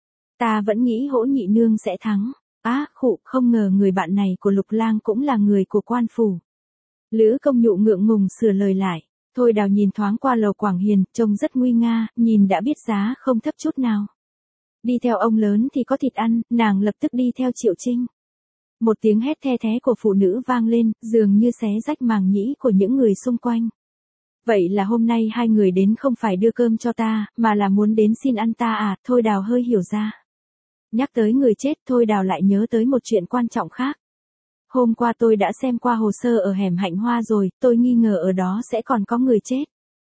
Ta vẫn nghĩ Hỗ Nhị Nương sẽ thắng. Á, khụ, không ngờ người bạn này của Lục Lang cũng là người của quan phủ. Lữ Công Nhụ ngượng ngùng sửa lời lại. Thôi Đào nhìn thoáng qua lầu Quảng Hiền, trông rất nguy nga, nhìn đã biết giá không thấp chút nào. Đi theo ông lớn thì có thịt ăn, nàng lập tức đi theo Triệu Trinh. Một tiếng hét the thé của phụ nữ vang lên, dường như xé rách màng nhĩ của những người xung quanh. Vậy là hôm nay hai người đến không phải đưa cơm cho ta, mà là muốn đến xin ăn ta à? Thôi Đào hơi hiểu ra. Nhắc tới người chết, Thôi Đào lại nhớ tới một chuyện quan trọng khác. Hôm qua tôi đã xem qua hồ sơ ở hẻm Hạnh Hoa rồi, tôi nghi ngờ ở đó sẽ còn có người chết.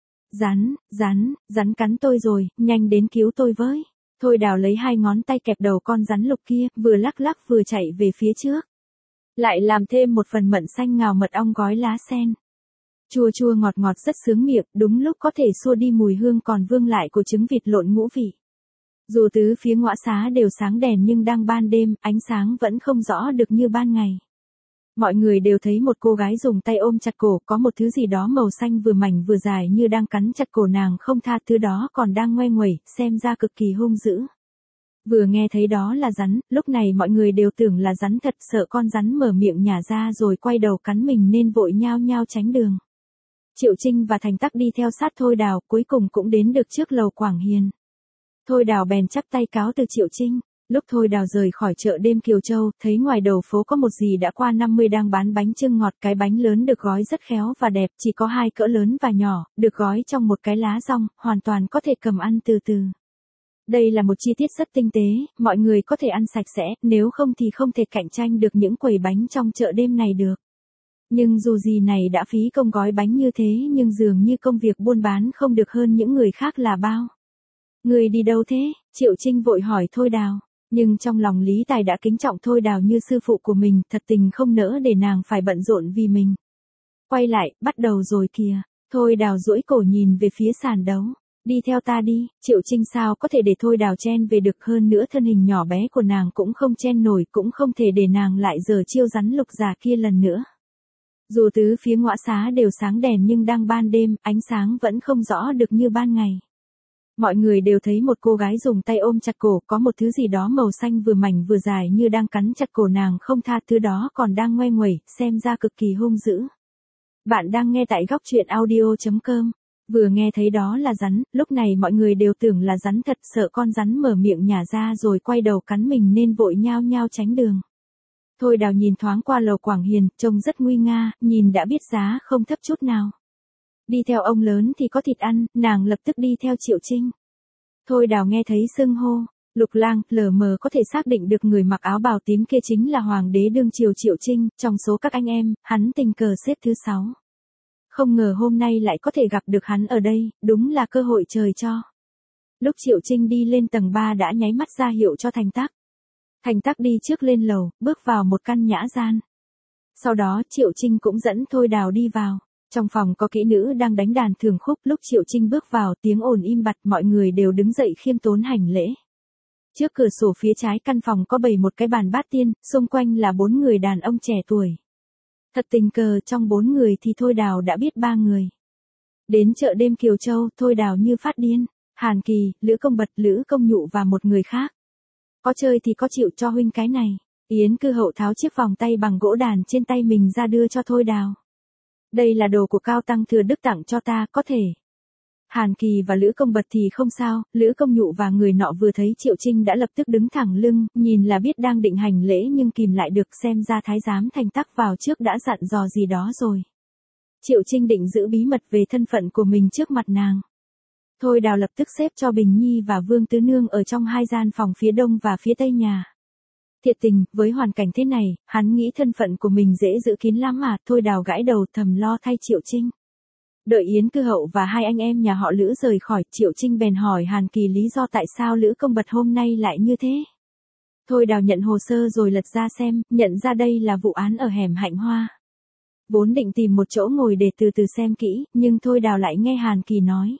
Rắn cắn tôi rồi, nhanh đến cứu tôi với. Thôi Đào lấy hai ngón tay kẹp đầu con rắn lục kia, vừa lắc lắc vừa chạy về phía trước. Lại làm thêm một phần mận xanh ngào mật ong gói lá sen. Chua chua ngọt ngọt rất sướng miệng, đúng lúc có thể xua đi mùi hương còn vương lại của trứng vịt lộn ngũ vị. Dù tứ phía ngõ xá đều sáng đèn nhưng đang ban đêm, ánh sáng vẫn không rõ được như ban ngày. Mọi người đều thấy một cô gái dùng tay ôm chặt cổ, có một thứ gì đó màu xanh vừa mảnh vừa dài như đang cắn chặt cổ nàng không tha, thứ đó còn đang ngoe nguẩy, xem ra cực kỳ hung dữ. Vừa nghe thấy đó là rắn, lúc này mọi người đều tưởng là rắn thật, sợ con rắn mở miệng nhả ra rồi quay đầu cắn mình nên vội nhao nhao tránh đường. Triệu Trinh và Thành Tắc đi theo sát Thôi Đào, cuối cùng cũng đến được trước lầu Quảng Hiền. Thôi Đào bèn chắp tay cáo từ Triệu Trinh. Lúc Thôi Đào rời khỏi chợ đêm Kiều Châu, thấy ngoài đầu phố có một dì đã qua 50 đang bán bánh chưng ngọt, cái bánh lớn được gói rất khéo và đẹp, chỉ có hai cỡ lớn và nhỏ, được gói trong một cái lá dong, hoàn toàn có thể cầm ăn từ từ. Đây là một chi tiết rất tinh tế, mọi người có thể ăn sạch sẽ, nếu không thì không thể cạnh tranh được những quầy bánh trong chợ đêm này được. Nhưng dù gì này đã phí công gói bánh như thế nhưng dường như công việc buôn bán không được hơn những người khác là bao. Người đi đâu thế? Triệu Trinh vội hỏi Thôi Đào. Nhưng trong lòng Lý Tài đã kính trọng Thôi Đào như sư phụ của mình, thật tình không nỡ để nàng phải bận rộn vì mình. Quay lại, bắt đầu rồi kìa. Thôi Đào duỗi cổ nhìn về phía sàn đấu. Đi theo ta đi. Triệu Trinh sao có thể để Thôi Đào chen về được, hơn nữa thân hình nhỏ bé của nàng cũng không chen nổi, cũng không thể để nàng lại giở chiêu rắn lục già kia lần nữa. Dù tứ phía ngõ xá đều sáng đèn nhưng đang ban đêm, ánh sáng vẫn không rõ được như ban ngày. Mọi người đều thấy một cô gái dùng tay ôm chặt cổ, có một thứ gì đó màu xanh vừa mảnh vừa dài như đang cắn chặt cổ nàng không tha, thứ đó còn đang ngoe nguẩy, xem ra cực kỳ hung dữ. Bạn đang nghe tại góc truyện audio.com. Vừa nghe thấy đó là rắn, lúc này mọi người đều tưởng là rắn thật, sợ con rắn mở miệng nhả ra rồi quay đầu cắn mình nên vội nhao nhao tránh đường. Thôi Đào nhìn thoáng qua lầu Quảng Hiền, trông rất nguy nga, nhìn đã biết giá không thấp chút nào. Đi theo ông lớn thì có thịt ăn, nàng lập tức đi theo Triệu Trinh. Thôi Đào nghe thấy xưng hô, Lục Lang, lờ mờ có thể xác định được người mặc áo bào tím kia chính là Hoàng đế đương triều Triệu Trinh, trong số các anh em, hắn tình cờ xếp thứ 6. Không ngờ hôm nay lại có thể gặp được hắn ở đây, đúng là cơ hội trời cho. Lúc Triệu Trinh đi lên tầng 3 đã nháy mắt ra hiệu cho Thành Tắc. Thành Tắc đi trước lên lầu, bước vào một căn nhã gian. Sau đó Triệu Trinh cũng dẫn Thôi Đào đi vào. Trong phòng có kỹ nữ đang đánh đàn thường khúc, lúc Triệu Trinh bước vào tiếng ồn im bặt, mọi người đều đứng dậy khiêm tốn hành lễ. Trước cửa sổ phía trái căn phòng có bày một cái bàn bát tiên, xung quanh là 4 người đàn ông trẻ tuổi. Thật tình cờ trong 4 người thì Thôi Đào đã biết 3 người. Đến chợ đêm Kiều Châu, Thôi Đào như phát điên. Hàn Kỳ, Lữ Công Bật, Lữ Công Nhụ và một người khác. Có chơi thì có chịu cho huynh cái này. Yến Cư Hậu tháo chiếc vòng tay bằng gỗ đàn trên tay mình ra đưa cho Thôi Đào. Đây là đồ của Cao Tăng Thừa Đức tặng cho ta, có thể. Hàn Kỳ và Lữ Công Bật thì không sao, Lữ Công Nhụ và người nọ vừa thấy Triệu Trinh đã lập tức đứng thẳng lưng, nhìn là biết đang định hành lễ nhưng kìm lại được, xem ra thái giám Thành Tắc vào trước đã dặn dò gì đó rồi. Triệu Trinh định giữ bí mật về thân phận của mình trước mặt nàng. Thôi Đào lập tức xếp cho Bình Nhi và Vương Tứ Nương ở trong 2 gian phòng phía đông và phía tây nhà. Thiệt tình, với hoàn cảnh thế này, hắn nghĩ thân phận của mình dễ giữ kín lắm mà, Thôi Đào gãi đầu thầm lo thay Triệu Trinh. Đợi Yến Cư Hậu và 2 anh em nhà họ Lữ rời khỏi, Triệu Trinh bèn hỏi Hàn Kỳ lý do tại sao Lữ Công Bật hôm nay lại như thế. Thôi Đào nhận hồ sơ rồi lật ra xem, nhận ra đây là vụ án ở hẻm Hạnh Hoa. Vốn định tìm một chỗ ngồi để từ từ xem kỹ, nhưng Thôi Đào lại nghe Hàn Kỳ nói.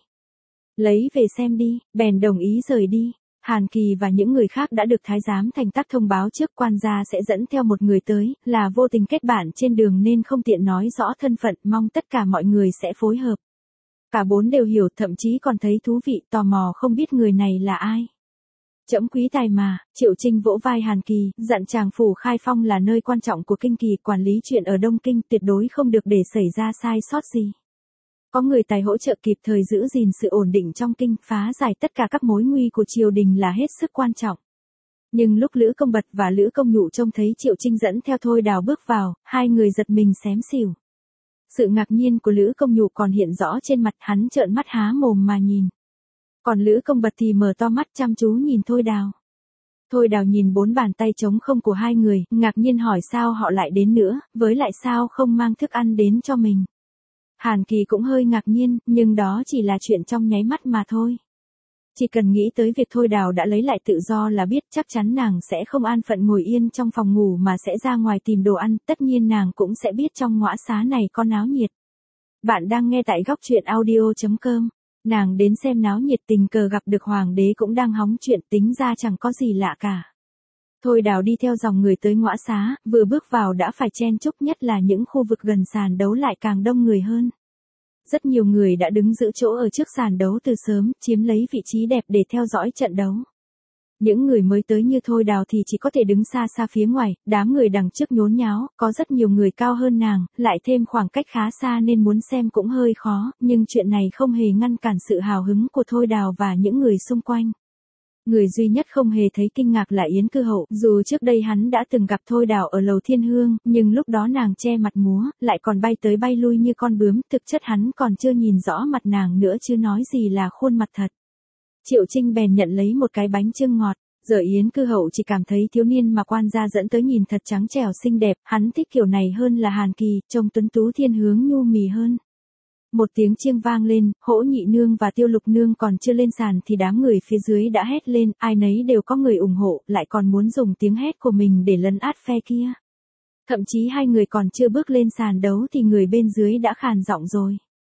Lấy về xem đi, bèn đồng ý rời đi. Hàn Kỳ và những người khác đã được thái giám Thành Tắc thông báo trước, quan gia sẽ dẫn theo một người tới, là vô tình kết bạn trên đường nên không tiện nói rõ thân phận, mong tất cả mọi người sẽ phối hợp. Cả 4 đều hiểu, thậm chí còn thấy thú vị, tò mò không biết người này là ai. Trẫm quý tài mà, Triệu Trinh vỗ vai Hàn Kỳ, dặn chàng phủ Khai Phong là nơi quan trọng của kinh kỳ, quản lý chuyện ở Đông Kinh tuyệt đối không được để xảy ra sai sót gì. Có người tài hỗ trợ kịp thời giữ gìn sự ổn định trong kinh, phá giải tất cả các mối nguy của triều đình là hết sức quan trọng. Nhưng lúc Lữ Công Bật và Lữ Công Nhụ trông thấy Triệu Trinh dẫn theo Thôi Đào bước vào, 2 người giật mình xém xỉu. Sự ngạc nhiên của Lữ Công Nhụ còn hiện rõ trên mặt, hắn trợn mắt há mồm mà nhìn. Còn Lữ Công Bật thì mở to mắt chăm chú nhìn Thôi Đào. Thôi Đào nhìn 4 bàn tay trống không của 2 người, ngạc nhiên hỏi sao họ lại đến nữa, với lại sao không mang thức ăn đến cho mình. Hàn Kỳ cũng hơi ngạc nhiên, nhưng đó chỉ là chuyện trong nháy mắt mà thôi. Chỉ cần nghĩ tới việc Thôi Đào đã lấy lại tự do là biết chắc chắn nàng sẽ không an phận ngồi yên trong phòng ngủ mà sẽ ra ngoài tìm đồ ăn, tất nhiên nàng cũng sẽ biết trong ngõa xá này có náo nhiệt. Bạn đang nghe tại góc truyện audio.com. Nàng đến xem náo nhiệt tình cờ gặp được hoàng đế cũng đang hóng chuyện, tính ra chẳng có gì lạ cả. Thôi Đào đi theo dòng người tới ngõa xá, vừa bước vào đã phải chen chúc, nhất là những khu vực gần sàn đấu lại càng đông người hơn. Rất nhiều người đã đứng giữ chỗ ở trước sàn đấu từ sớm, chiếm lấy vị trí đẹp để theo dõi trận đấu. Những người mới tới như Thôi Đào thì chỉ có thể đứng xa xa phía ngoài, đám người đằng trước nhốn nháo, có rất nhiều người cao hơn nàng, lại thêm khoảng cách khá xa nên muốn xem cũng hơi khó, nhưng chuyện này không hề ngăn cản sự hào hứng của Thôi Đào và những người xung quanh. Người duy nhất không hề thấy kinh ngạc là Yến Cư Hậu, dù trước đây hắn đã từng gặp Thôi Đào ở lầu Thiên Hương, nhưng lúc đó nàng che mặt múa, lại còn bay tới bay lui như con bướm, thực chất hắn còn chưa nhìn rõ mặt nàng nữa chứ nói gì là khuôn mặt thật. Triệu Trinh bèn nhận lấy một cái bánh chưng ngọt, giờ Yến Cư Hậu chỉ cảm thấy thiếu niên mà quan gia dẫn tới nhìn thật trắng trẻo xinh đẹp, hắn thích kiểu này hơn là Hàn Kỳ, trông tuấn tú thiên hướng nhu mì hơn. Một tiếng chiêng vang lên, Hỗ Nhị Nương và Tiêu Lục Nương còn chưa lên sàn thì đám người phía dưới đã hét lên, ai nấy đều có người ủng hộ, lại còn muốn dùng tiếng hét của mình để lấn át phe kia. Thậm chí 2 người còn chưa bước lên sàn đấu thì người bên dưới đã khàn giọng rồi.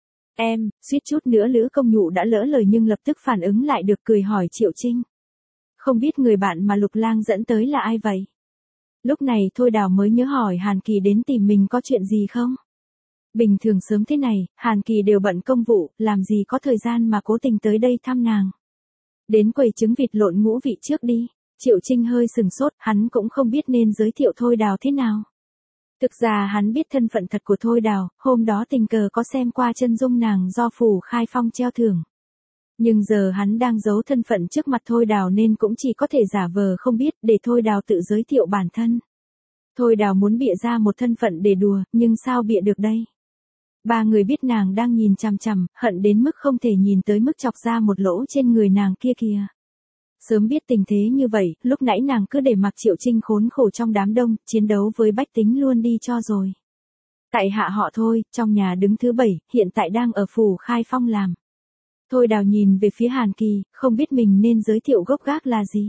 Em, suýt chút nữa Lữ Công Nhụ đã lỡ lời nhưng lập tức phản ứng lại được, cười hỏi Triệu Trinh. Không biết người bạn mà Lục Lang dẫn tới là ai vậy? Lúc này Thôi Đào mới nhớ hỏi Hàn Kỳ đến tìm mình có chuyện gì không? Bình thường sớm thế này, Hàn Kỳ đều bận công vụ, làm gì có thời gian mà cố tình tới đây thăm nàng. Đến quầy trứng vịt lộn ngũ vị trước đi. Triệu Trinh hơi sừng sốt, hắn cũng không biết nên giới thiệu Thôi Đào thế nào. Thực ra hắn biết thân phận thật của Thôi Đào, hôm đó tình cờ có xem qua chân dung nàng do phủ Khai Phong treo thưởng. Nhưng giờ hắn đang giấu thân phận trước mặt Thôi Đào nên cũng chỉ có thể giả vờ không biết để Thôi Đào tự giới thiệu bản thân. Thôi Đào muốn bịa ra một thân phận để đùa, nhưng sao bịa được đây? 3 người biết nàng đang nhìn chằm chằm, hận đến mức không thể nhìn tới mức chọc ra một lỗ trên người nàng kia kìa. Sớm biết tình thế như vậy, lúc nãy nàng cứ để mặc Triệu Trinh khốn khổ trong đám đông, chiến đấu với bách tính luôn đi cho rồi. Tại hạ họ Thôi, trong nhà đứng thứ 7, hiện tại đang ở phủ Khai Phong làm. Thôi Đào nhìn về phía Hàn Kỳ, không biết mình nên giới thiệu gốc gác là gì.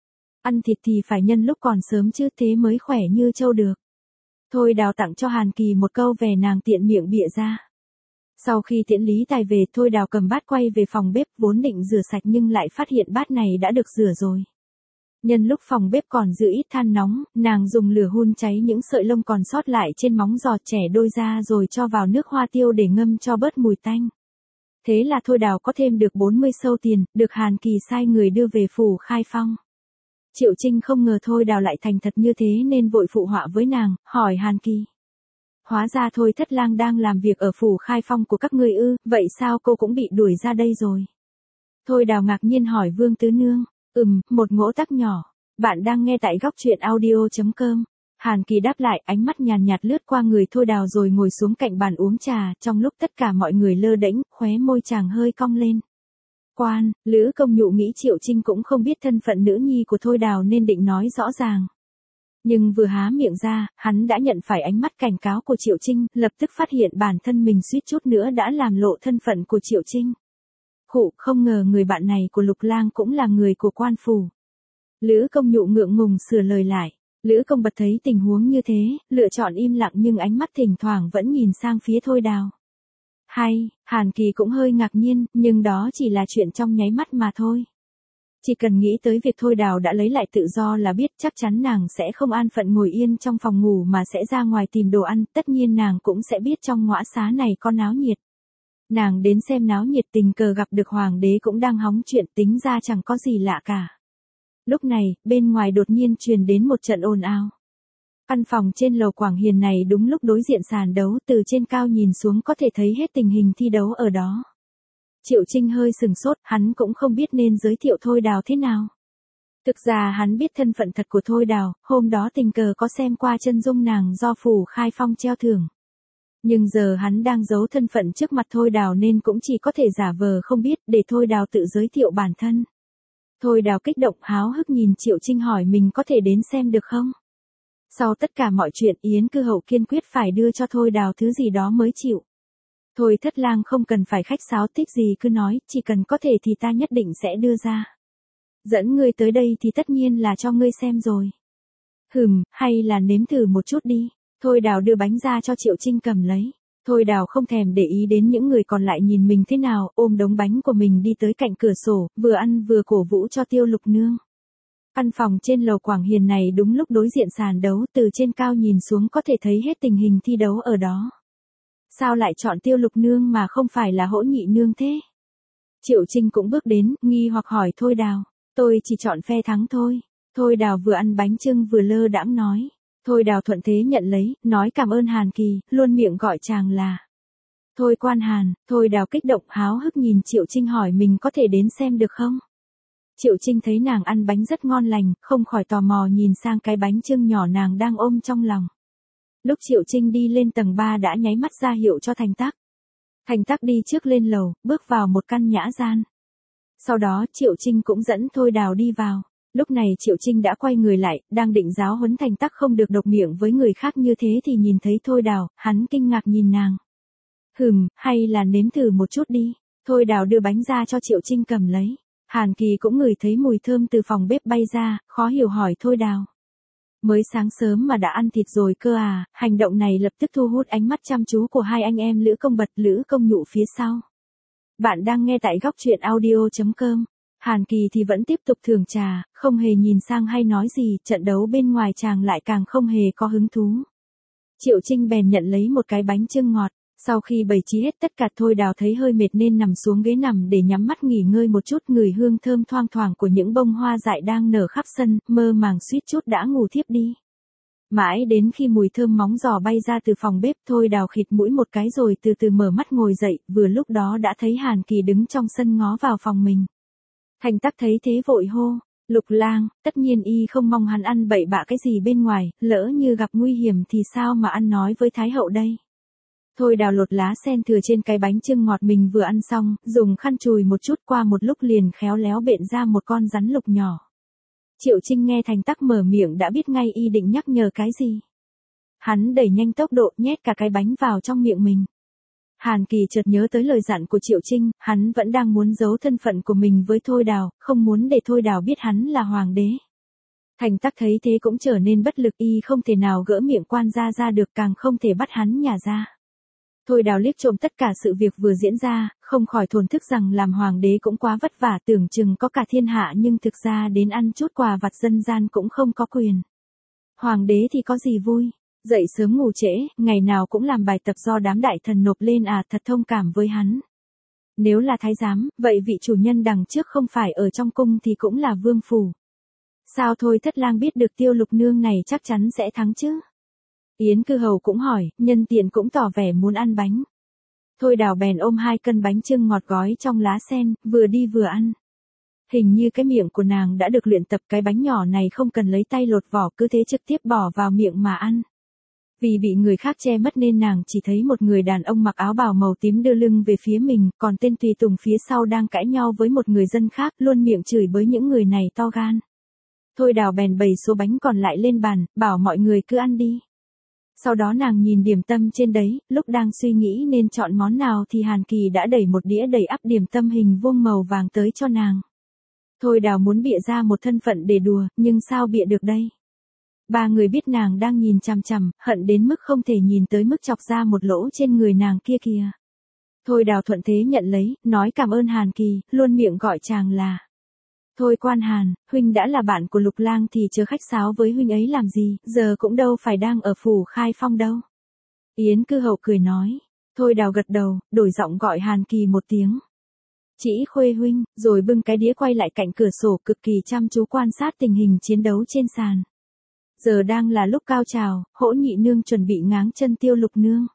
Ăn thịt thì phải nhân lúc còn sớm chứ, thế mới khỏe như trâu được. Thôi Đào tặng cho Hàn Kỳ một câu về nàng tiện miệng bịa ra. Sau khi tiễn Lý Tài về, Thôi Đào cầm bát quay về phòng bếp, vốn định rửa sạch nhưng lại phát hiện bát này đã được rửa rồi. Nhân lúc phòng bếp còn giữ ít than nóng, nàng dùng lửa hun cháy những sợi lông còn sót lại trên móng giò chẻ đôi ra rồi cho vào nước hoa tiêu để ngâm cho bớt mùi tanh. Thế là Thôi Đào có thêm được 40 sâu tiền, được Hàn Kỳ sai người đưa về phủ Khai Phong. Triệu Trinh không ngờ Thôi Đào lại thành thật như thế nên vội phụ họa với nàng, hỏi Hàn Kỳ. Hóa ra Thôi thất lang đang làm việc ở phủ Khai Phong của các ngươi ư, vậy sao cô cũng bị đuổi ra đây rồi? Thôi Đào ngạc nhiên hỏi Vương Tứ Nương. Một ngỗ tắc nhỏ. Bạn đang nghe tại góc truyện audio.com. Hàn Kỳ đáp lại, ánh mắt nhàn nhạt lướt qua người Thôi Đào rồi ngồi xuống cạnh bàn uống trà, trong lúc tất cả mọi người lơ đễnh, khóe môi chàng hơi cong lên. Lữ Công Nhụ nghĩ Triệu Trinh cũng không biết thân phận nữ nhi của Thôi Đào nên định nói rõ ràng. Nhưng vừa há miệng ra, hắn đã nhận phải ánh mắt cảnh cáo của Triệu Trinh, lập tức phát hiện bản thân mình suýt chút nữa đã làm lộ thân phận của Triệu Trinh. Không ngờ người bạn này của Lục Lang cũng là người của quan phủ. Lữ Công Nhụ ngượng ngùng sửa lời lại. Lữ Công Bật thấy tình huống như thế, lựa chọn im lặng nhưng ánh mắt thỉnh thoảng vẫn nhìn sang phía Thôi Đào. Hàn Kỳ cũng hơi ngạc nhiên, nhưng đó chỉ là chuyện trong nháy mắt mà thôi. Chỉ cần nghĩ tới việc Thôi Đào đã lấy lại tự do là biết chắc chắn nàng sẽ không an phận ngồi yên trong phòng ngủ mà sẽ ra ngoài tìm đồ ăn, tất nhiên nàng cũng sẽ biết trong ngõa xá này có náo nhiệt. Nàng đến xem náo nhiệt tình cờ gặp được hoàng đế cũng đang hóng chuyện, tính ra chẳng có gì lạ cả. Lúc này, bên ngoài đột nhiên truyền đến một trận ồn ào. Căn phòng trên lầu Quảng Hiền này đúng lúc đối diện sàn đấu, từ trên cao nhìn xuống có thể thấy hết tình hình thi đấu ở đó. Triệu Trinh hơi sừng sốt, hắn cũng không biết nên giới thiệu Thôi Đào thế nào. Thực ra hắn biết thân phận thật của Thôi Đào, hôm đó tình cờ có xem qua chân dung nàng do phủ Khai Phong treo thưởng. Nhưng giờ hắn đang giấu thân phận trước mặt Thôi Đào nên cũng chỉ có thể giả vờ không biết để Thôi Đào tự giới thiệu bản thân. Thôi Đào kích động háo hức nhìn Triệu Trinh hỏi mình có thể đến xem được không? Sau tất cả mọi chuyện Yến Cư Hậu kiên quyết phải đưa cho Thôi Đào thứ gì đó mới chịu. Thôi thất lang không cần phải khách sáo thích gì cứ nói, chỉ cần có thể thì ta nhất định sẽ đưa ra. Dẫn ngươi tới đây thì tất nhiên là cho ngươi xem rồi. Hay là nếm thử một chút đi. Thôi Đào đưa bánh ra cho Triệu Trinh cầm lấy. Thôi Đào không thèm để ý đến những người còn lại nhìn mình thế nào, ôm đống bánh của mình đi tới cạnh cửa sổ, vừa ăn vừa cổ vũ cho Tiêu Lục Nương. Căn phòng trên lầu Quảng Hiền này đúng lúc đối diện sàn đấu, từ trên cao nhìn xuống có thể thấy hết tình hình thi đấu ở đó. Sao lại chọn Tiêu Lục Nương mà không phải là Hỗ Nhị Nương thế? Triệu Trinh cũng bước đến, nghi hoặc hỏi Thôi Đào. Tôi chỉ chọn phe thắng thôi. Thôi Đào vừa ăn bánh chưng vừa lơ đãng nói. Thôi Đào thuận thế nhận lấy, nói cảm ơn Hàn Kỳ, luôn miệng gọi chàng là Thôi Quan Hàn. Thôi Đào kích động háo hức nhìn Triệu Trinh hỏi mình có thể đến xem được không? Triệu Trinh thấy nàng ăn bánh rất ngon lành, không khỏi tò mò nhìn sang cái bánh chưng nhỏ nàng đang ôm trong lòng. Lúc Triệu Trinh đi lên tầng 3 đã nháy mắt ra hiệu cho Thành Tắc. Thành Tắc đi trước lên lầu, bước vào một căn nhã gian. Sau đó Triệu Trinh cũng dẫn Thôi Đào đi vào. Lúc này Triệu Trinh đã quay người lại, đang định giáo huấn Thành Tắc không được độc miệng với người khác như thế thì nhìn thấy Thôi Đào, hắn kinh ngạc nhìn nàng. Hay là nếm thử một chút đi. Thôi Đào đưa bánh ra cho Triệu Trinh cầm lấy. Hàn Kỳ cũng ngửi thấy mùi thơm từ phòng bếp bay ra, khó hiểu hỏi Thôi Đào. Mới sáng sớm mà đã ăn thịt rồi cơ à? Hành động này lập tức thu hút ánh mắt chăm chú của hai anh em Lữ Công Bật, Lữ Công Nhụ phía sau. Bạn đang nghe tại góc truyện audio.com. Hàn Kỳ thì vẫn tiếp tục thưởng trà, không hề nhìn sang hay nói gì, trận đấu bên ngoài chàng lại càng không hề có hứng thú. Triệu Trinh bèn nhận lấy một cái bánh chưng ngọt. Sau khi bày trí hết tất cả Thôi Đào thấy hơi mệt nên nằm xuống ghế nằm để nhắm mắt nghỉ ngơi một chút, ngửi hương thơm thoang thoảng của những bông hoa dại đang nở khắp sân, mơ màng suýt chút đã ngủ thiếp đi. Mãi đến khi mùi thơm móng giò bay ra từ phòng bếp, Thôi Đào khịt mũi một cái rồi từ từ mở mắt ngồi dậy, vừa lúc đó đã thấy Hàn Kỳ đứng trong sân ngó vào phòng mình. Thành Tắc thấy thế vội hô, Lục Lang, tất nhiên y không mong hắn ăn bậy bạ cái gì bên ngoài, lỡ như gặp nguy hiểm thì sao mà ăn nói với Thái hậu đây. Thôi Đào lột lá sen thừa trên cái bánh chưng ngọt mình vừa ăn xong, dùng khăn chùi một chút, qua một lúc liền khéo léo bện ra một con rắn lục nhỏ. Triệu Trinh nghe Thành Tắc mở miệng đã biết ngay y định nhắc nhở cái gì. Hắn đẩy nhanh tốc độ nhét cả cái bánh vào trong miệng mình. Hàn Kỳ chợt nhớ tới lời dặn của Triệu Trinh, hắn vẫn đang muốn giấu thân phận của mình với Thôi Đào, không muốn để Thôi Đào biết hắn là hoàng đế. Thành Tắc thấy thế cũng trở nên bất lực, y không thể nào gỡ miệng quan gia ra được, càng không thể bắt hắn nhả ra. Thôi Đào liếc trộm tất cả sự việc vừa diễn ra, không khỏi thổn thức rằng làm hoàng đế cũng quá vất vả, tưởng chừng có cả thiên hạ nhưng thực ra đến ăn chút quà vặt dân gian cũng không có quyền. Hoàng đế thì có gì vui, dậy sớm ngủ trễ, ngày nào cũng làm bài tập do đám đại thần nộp lên thật thông cảm với hắn. Nếu là thái giám, vậy vị chủ nhân đằng trước không phải ở trong cung thì cũng là vương phủ. Sao thôi Thất Lang biết được Tiêu Lục Nương này chắc chắn sẽ thắng chứ? Yến Cư Hầu cũng hỏi, nhân tiện cũng tỏ vẻ muốn ăn bánh. Thôi Đào bèn ôm 2 cân bánh chưng ngọt gói trong lá sen, vừa đi vừa ăn. Hình như cái miệng của nàng đã được luyện tập, cái bánh nhỏ này không cần lấy tay lột vỏ, cứ thế trực tiếp bỏ vào miệng mà ăn. Vì bị người khác che mất nên nàng chỉ thấy một người đàn ông mặc áo bào màu tím đưa lưng về phía mình, còn tên tùy tùng phía sau đang cãi nhau với một người dân khác, luôn miệng chửi bới những người này to gan. Thôi Đào bèn bày số bánh còn lại lên bàn, bảo mọi người cứ ăn đi. Sau đó nàng nhìn điểm tâm trên đấy, lúc đang suy nghĩ nên chọn món nào thì Hàn Kỳ đã đẩy một đĩa đầy ắp điểm tâm hình vuông màu vàng tới cho nàng. Thôi Đào muốn bịa ra một thân phận để đùa, nhưng sao bịa được đây? 3 người biết nàng đang nhìn chằm chằm, hận đến mức không thể nhìn tới mức chọc ra một lỗ trên người nàng kia kìa. Thôi Đào thuận thế nhận lấy, nói cảm ơn Hàn Kỳ, luôn miệng gọi chàng là. Thôi Quan Hàn, huynh đã là bạn của Lục Lang thì chớ khách sáo với huynh ấy làm gì, giờ cũng đâu phải đang ở phủ Khai Phong đâu. Yến Cư Hầu cười nói. Thôi Đào gật đầu, đổi giọng gọi Hàn Kỳ một tiếng. Chỉ Khuê huynh, rồi bưng cái đĩa quay lại cạnh cửa sổ cực kỳ chăm chú quan sát tình hình chiến đấu trên sàn. Giờ đang là lúc cao trào, Hỗ Nhị Nương chuẩn bị ngáng chân Tiêu Lục Nương.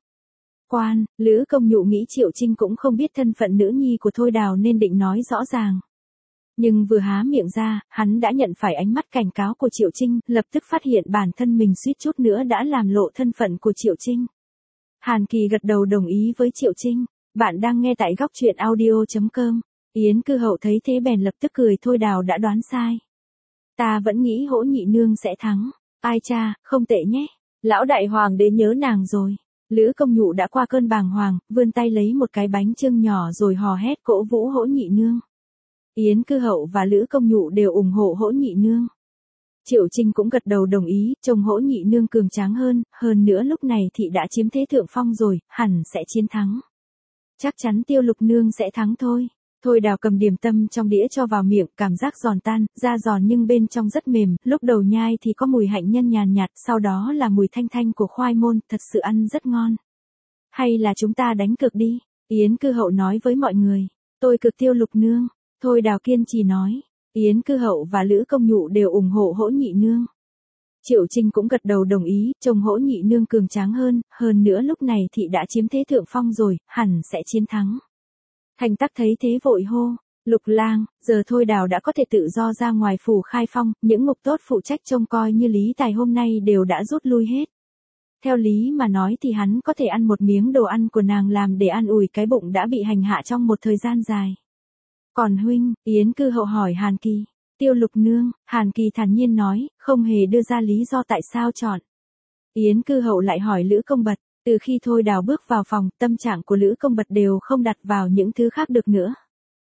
Lữ Công Nhụ nghĩ Triệu Trinh cũng không biết thân phận nữ nhi của Thôi Đào nên định nói rõ ràng. Nhưng vừa há miệng ra, hắn đã nhận phải ánh mắt cảnh cáo của Triệu Trinh, lập tức phát hiện bản thân mình suýt chút nữa đã làm lộ thân phận của Triệu Trinh. Hàn Kỳ gật đầu đồng ý với Triệu Trinh. Bạn đang nghe tại góc truyện audio.com. Yến Cư Hậu thấy thế bèn lập tức cười. Thôi Đào đã đoán sai. Ta vẫn nghĩ Hỗ Nhị Nương sẽ thắng. Ai cha, không tệ nhé. Lão đại hoàng đế nhớ nàng rồi. Lữ Công Nhụ đã qua cơn bàng hoàng, vươn tay lấy một cái bánh chưng nhỏ rồi hò hét cổ vũ Hỗ Nhị Nương. Yến Cư Hậu và Lữ Công Nhụ đều ủng hộ Hỗ Nhị Nương. Triệu Trinh cũng gật đầu đồng ý, trông Hỗ Nhị Nương cường tráng hơn nữa lúc này thị đã chiếm thế thượng phong rồi, hẳn sẽ chiến thắng. Chắc chắn Tiêu Lục Nương sẽ thắng thôi. Thôi Đào cầm điểm tâm trong đĩa cho vào miệng, cảm giác giòn tan, da giòn nhưng bên trong rất mềm, lúc đầu nhai thì có mùi hạnh nhân nhàn nhạt, sau đó là mùi thanh thanh của khoai môn, thật sự ăn rất ngon. Hay là chúng ta đánh cược đi, Yến Cư Hậu nói với mọi người. Tôi cược Tiêu Lục Nương. Thôi Đào kiên trì nói. Yến Cư Hậu và Lữ Công Nhụ đều ủng hộ Hỗ Nhị Nương. Triệu Trinh cũng gật đầu đồng ý, trông Hỗ Nhị Nương cường tráng hơn nữa lúc này thị đã chiếm thế thượng phong rồi, hẳn sẽ chiến thắng. Thành Tắc thấy thế vội hô, Lục Lang, giờ Thôi Đào đã có thể tự do ra ngoài phủ Khai Phong, những ngục tốt phụ trách trông coi như Lý Tài hôm nay đều đã rút lui hết. Theo lý mà nói thì hắn có thể ăn một miếng đồ ăn của nàng làm để an ủi cái bụng đã bị hành hạ trong một thời gian dài. Còn huynh, Yến Cư Hậu hỏi Hàn Kỳ. Tiêu Lục Nương, Hàn Kỳ thản nhiên nói, không hề đưa ra lý do tại sao chọn. Yến Cư Hậu lại hỏi Lữ Công Bật, từ khi Thôi Đào bước vào phòng, tâm trạng của Lữ Công Bật đều không đặt vào những thứ khác được nữa.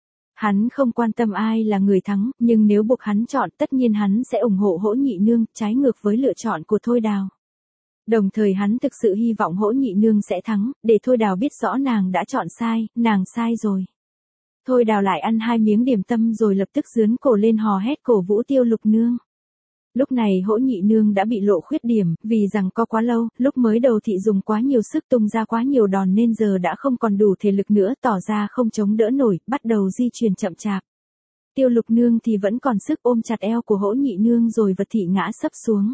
Hắn không quan tâm ai là người thắng, nhưng nếu buộc hắn chọn tất nhiên hắn sẽ ủng hộ Hỗ Nhị Nương, trái ngược với lựa chọn của Thôi Đào. Đồng thời hắn thực sự hy vọng Hỗ Nhị Nương sẽ thắng, để Thôi Đào biết rõ nàng đã chọn sai, nàng sai rồi. Thôi Đào lại ăn 2 miếng điểm tâm rồi lập tức giương cổ lên hò hét cổ vũ Tiêu Lục Nương. Lúc này Hỗ Nhị Nương đã bị lộ khuyết điểm, vì rằng có quá lâu, lúc mới đầu thị dùng quá nhiều sức tung ra quá nhiều đòn nên giờ đã không còn đủ thể lực nữa, tỏ ra không chống đỡ nổi, bắt đầu di chuyển chậm chạp. Tiêu Lục Nương thì vẫn còn sức ôm chặt eo của Hỗ Nhị Nương rồi vật thị ngã sấp xuống.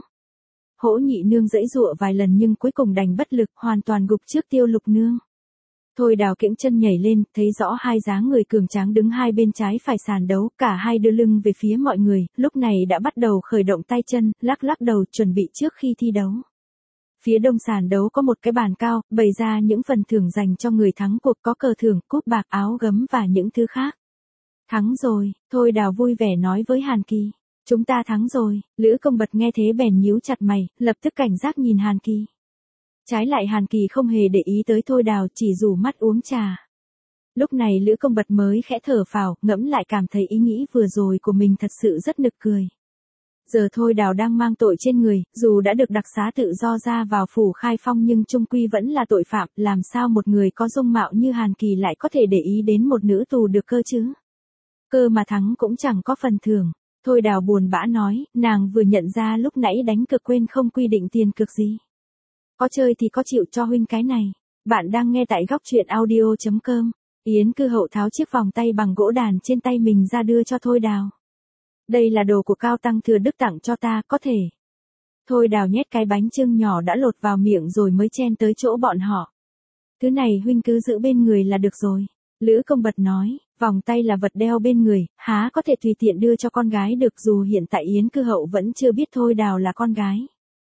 Hỗ Nhị Nương giãy giụa vài lần nhưng cuối cùng đành bất lực, hoàn toàn gục trước Tiêu Lục Nương. Thôi Đào kiễng chân nhảy lên, thấy rõ hai dáng người cường tráng đứng hai bên trái phải sàn đấu, cả hai đưa lưng về phía mọi người, lúc này đã bắt đầu khởi động tay chân, lắc lắc đầu chuẩn bị trước khi thi đấu. Phía đông sàn đấu có một cái bàn cao, bày ra những phần thưởng dành cho người thắng cuộc, có cờ thưởng, cúp bạc, áo gấm và những thứ khác. Thắng rồi, Thôi Đào vui vẻ nói với Hàn Kỳ. Chúng ta thắng rồi. Lữ Công Bật nghe thế bèn nhíu chặt mày, lập tức cảnh giác nhìn Hàn Kỳ. Trái lại Hàn Kỳ không hề để ý tới Thôi Đào, chỉ rủ mắt uống trà. Lúc này Lữ Công Bật mới khẽ thở phào, ngẫm lại cảm thấy ý nghĩ vừa rồi của mình thật sự rất nực cười. Giờ Thôi Đào đang mang tội trên người, dù đã được đặc xá tự do ra vào phủ Khai Phong nhưng chung quy vẫn là tội phạm, làm sao một người có dung mạo như Hàn Kỳ lại có thể để ý đến một nữ tù được cơ chứ? Cơ mà thắng cũng chẳng có phần thưởng. Thôi Đào buồn bã nói, nàng vừa nhận ra lúc nãy đánh cược quên không quy định tiền cược gì. Có chơi thì có chịu cho huynh cái này. Bạn đang nghe tại góc truyện audio.com. Yến Cư Hậu tháo chiếc vòng tay bằng gỗ đàn trên tay mình ra đưa cho Thôi Đào. Đây là đồ của Cao Tăng Thừa Đức tặng cho ta, có thể. Thôi Đào nhét cái bánh chưng nhỏ đã lột vào miệng rồi mới chen tới chỗ bọn họ. Thứ này huynh cứ giữ bên người là được rồi. Lữ Công Bật nói, vòng tay là vật đeo bên người, há có thể tùy tiện đưa cho con gái được, dù hiện tại Yến Cư Hậu vẫn chưa biết Thôi Đào là con gái.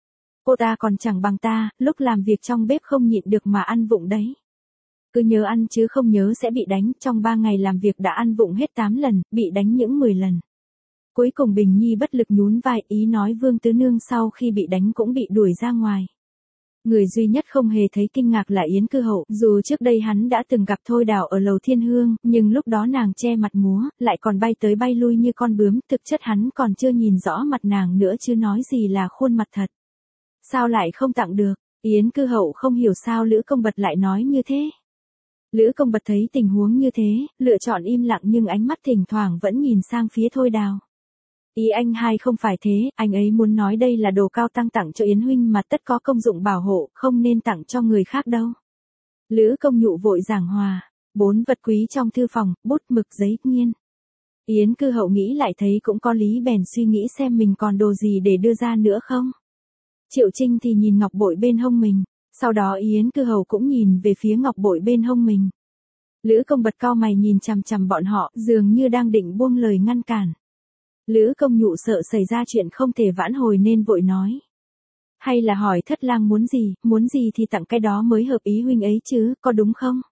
Cô ta còn chẳng bằng ta, lúc làm việc trong bếp không nhịn được mà ăn vụng đấy. Cứ nhớ ăn chứ không nhớ sẽ bị đánh, trong 3 ngày làm việc đã ăn vụng hết 8 lần, bị đánh những 10 lần. Cuối cùng Bình Nhi bất lực nhún vai, ý nói Vương Tứ Nương sau khi bị đánh cũng bị đuổi ra ngoài. Người duy nhất không hề thấy kinh ngạc là Yến Cư Hậu, dù trước đây hắn đã từng gặp Thôi Đào ở lầu Thiên Hương, nhưng lúc đó nàng che mặt múa, lại còn bay tới bay lui như con bướm, thực chất hắn còn chưa nhìn rõ mặt nàng nữa chứ nói gì là khuôn mặt thật. Sao lại không tặng được? Yến Cư Hậu không hiểu sao Lữ Công Bật lại nói như thế. Lữ Công Bật thấy tình huống như thế, lựa chọn im lặng nhưng ánh mắt thỉnh thoảng vẫn nhìn sang phía Thôi Đào. Ý anh hai không phải thế, anh ấy muốn nói đây là đồ Cao Tăng tặng cho Yến huynh mà tất có công dụng bảo hộ, không nên tặng cho người khác đâu. Lữ Công Nhụ vội giảng hòa, 4 vật quý trong thư phòng, bút mực giấy nghiên. Yến Cư Hậu nghĩ lại thấy cũng có lý bèn suy nghĩ xem mình còn đồ gì để đưa ra nữa không. Triệu Trinh thì nhìn ngọc bội bên hông mình, sau đó Yến Cư Hậu cũng nhìn về phía ngọc bội bên hông mình. Lữ Công Bật cau mày nhìn chằm chằm bọn họ, dường như đang định buông lời ngăn cản. Lữ Công Nhụ sợ xảy ra chuyện không thể vãn hồi nên vội nói. Hay là hỏi Thất Lang muốn gì thì tặng cái đó mới hợp ý huynh ấy chứ, có đúng không?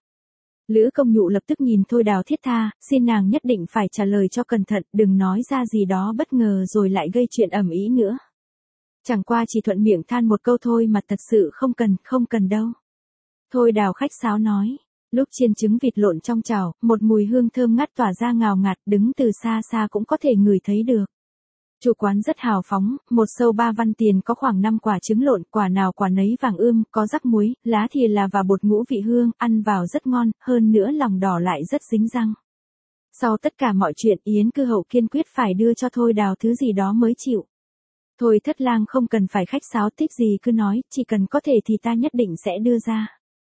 Lữ Công Nhụ lập tức nhìn Thôi Đào thiết tha, xin nàng nhất định phải trả lời cho cẩn thận, đừng nói ra gì đó bất ngờ rồi lại gây chuyện ầm ĩ nữa. Chẳng qua chỉ thuận miệng than một câu thôi mà thật sự không cần đâu. Thôi Đào khách sáo nói. Lúc chiên trứng vịt lộn trong chảo, một mùi hương thơm ngát tỏa ra ngào ngạt, đứng từ xa xa cũng có thể ngửi thấy được. Chủ quán rất hào phóng, một sâu 3 văn tiền có khoảng 5 quả trứng lộn, quả nào quả nấy vàng ươm, có rắc muối, lá thìa là và bột ngũ vị hương, ăn vào rất ngon, hơn nữa lòng đỏ lại rất dính răng. Sau tất cả mọi chuyện Yến Cư Hậu kiên quyết phải đưa cho Thôi Đào thứ gì đó mới chịu. Thôi Thất Lang không cần phải khách sáo thích gì cứ nói, chỉ cần có thể thì ta nhất định sẽ đưa ra.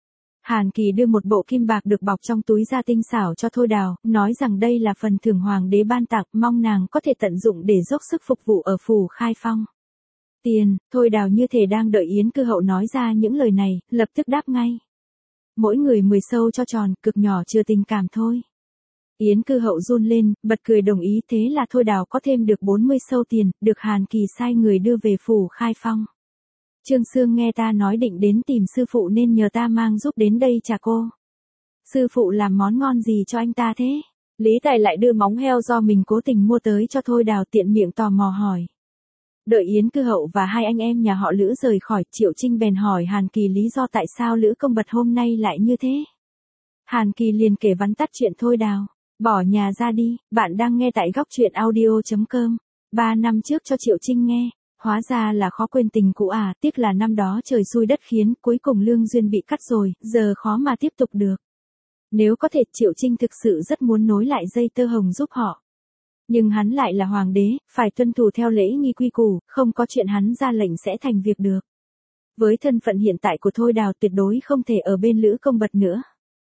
Hàn Kỳ đưa một bộ kim bạc được bọc trong túi da tinh xảo cho Thôi Đào, nói rằng đây là phần thưởng hoàng đế ban tặng, mong nàng có thể tận dụng để dốc sức phục vụ ở phủ Khai Phong. Tiền, Thôi Đào như thể đang đợi Yến Cư Hậu nói ra những lời này, lập tức đáp ngay. Mỗi người 10 sâu cho tròn, cực nhỏ chưa tình cảm thôi. Yến Cư Hậu run lên, bật cười đồng ý, thế là Thôi Đào có thêm được 40 sâu tiền, được Hàn Kỳ sai người đưa về phủ Khai Phong. Trương Sương nghe ta nói định đến tìm sư phụ nên nhờ ta mang giúp đến đây trả cô. Sư phụ làm món ngon gì cho anh ta thế? Lý Tài lại đưa móng heo do mình cố tình mua tới cho Thôi Đào, tiện miệng tò mò hỏi. Đợi Yến Cư Hậu và hai anh em nhà họ Lữ rời khỏi, Triệu Trinh bèn hỏi Hàn Kỳ lý do tại sao Lữ Công Bật hôm nay lại như thế. Hàn Kỳ liền kể vắn tắt chuyện Thôi Đào. Bỏ nhà ra đi, bạn đang nghe tại góc truyện audio.com. 3 năm trước cho Triệu Trinh nghe. Hóa ra là khó quên tình cũ à, tiếc là năm đó trời xui đất khiến, cuối cùng lương duyên bị cắt rồi, giờ khó mà tiếp tục được. Nếu có thể Triệu Trinh thực sự rất muốn nối lại dây tơ hồng giúp họ. Nhưng hắn lại là hoàng đế, phải tuân thủ theo lễ nghi quy củ, không có chuyện hắn ra lệnh sẽ thành việc được. Với thân phận hiện tại của Thôi Đào tuyệt đối không thể ở bên Lữ Công Bật nữa.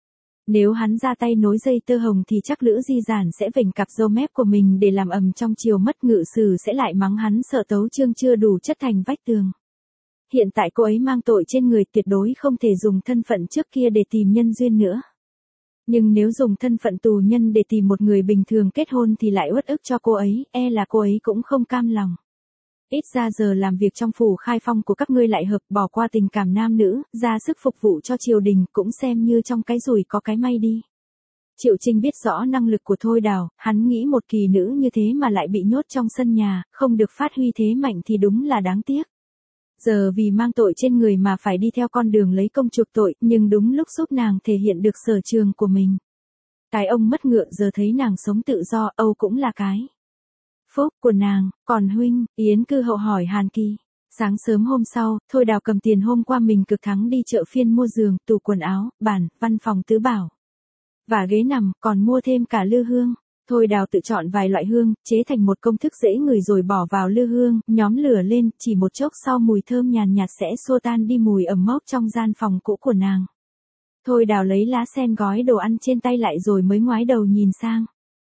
Nếu hắn ra tay nối dây tơ hồng thì chắc Lữ Di Giản sẽ vểnh cặp râu mép của mình để làm ầm trong chiều, mất ngự sử sẽ lại mắng hắn sợ tấu chương chưa đủ chất thành vách tường. Hiện tại cô ấy mang tội trên người, tuyệt đối không thể dùng thân phận trước kia để tìm nhân duyên nữa. Nhưng nếu dùng thân phận tù nhân để tìm một người bình thường kết hôn thì lại uất ức cho cô ấy, e là cô ấy cũng không cam lòng. Ít ra giờ làm việc trong phủ Khai Phong của các ngươi lại hợp, bỏ qua tình cảm nam nữ, ra sức phục vụ cho triều đình, cũng xem như trong cái rủi có cái may đi. Triệu Trinh biết rõ năng lực của Thôi Đào, hắn nghĩ một kỳ nữ như thế mà lại bị nhốt trong sân nhà, không được phát huy thế mạnh thì đúng là đáng tiếc. Giờ vì mang tội trên người mà phải đi theo con đường lấy công chuộc tội, nhưng đúng lúc giúp nàng thể hiện được sở trường của mình. Cái ông mất ngựa giờ thấy nàng sống tự do, âu cũng là cái Phúc của nàng, còn huynh, Yến Cư Hậu hỏi Hàn Kỳ. Sáng sớm hôm sau, Thôi Đào cầm tiền hôm qua mình cực thắng đi chợ phiên mua giường, tủ quần áo, bàn, văn phòng tứ bảo. Và ghế nằm, còn mua thêm cả lư hương. Thôi Đào tự chọn vài loại hương, chế thành một công thức dễ ngửi rồi bỏ vào lư hương, nhóm lửa lên, chỉ một chốc sau mùi thơm nhàn nhạt sẽ xua tan đi mùi ẩm mốc trong gian phòng cũ của nàng. Thôi Đào lấy lá sen gói đồ ăn trên tay lại rồi mới ngoái đầu nhìn sang.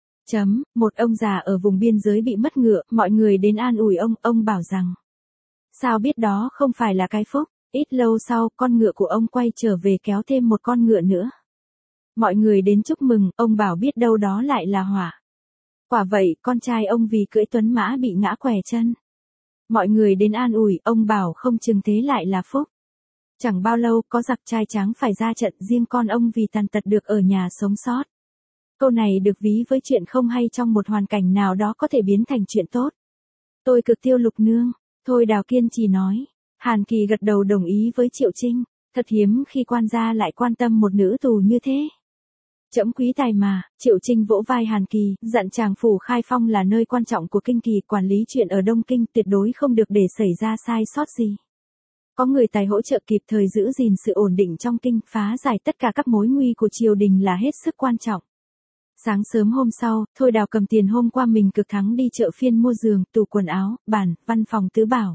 Một ông già ở vùng biên giới bị mất ngựa, mọi người đến an ủi ông bảo rằng. Sao biết đó không phải là cái phúc, ít lâu sau, con ngựa của ông quay trở về kéo thêm một con ngựa nữa. Mọi người đến chúc mừng, ông bảo biết đâu đó lại là họa. Quả vậy, con trai ông vì cưỡi tuấn mã bị ngã quẻ chân. Mọi người đến an ủi, ông bảo không chừng thế lại là phúc. Chẳng bao lâu, có giặc trai tráng phải ra trận, riêng con ông vì tàn tật được ở nhà sống sót. Câu này được ví với chuyện không hay trong một hoàn cảnh nào đó có thể biến thành chuyện tốt. Tôi cực tiêu Lục nương, Thôi Đào kiên trì nói. Hàn Kỳ gật đầu đồng ý với Triệu Trinh, thật hiếm khi quan gia lại quan tâm một nữ tù như thế. Trẫm quý tài mà, Triệu Trinh vỗ vai Hàn Kỳ, dặn chàng phủ Khai Phong là nơi quan trọng của kinh kỳ, quản lý chuyện ở Đông Kinh tuyệt đối không được để xảy ra sai sót gì. Có người tài hỗ trợ kịp thời giữ gìn sự ổn định trong kinh, phá giải tất cả các mối nguy của triều đình là hết sức quan trọng. Sáng sớm hôm sau, Thôi Đào cầm tiền hôm qua mình cực thắng đi chợ phiên mua giường, tủ quần áo, bàn, văn phòng tứ bảo.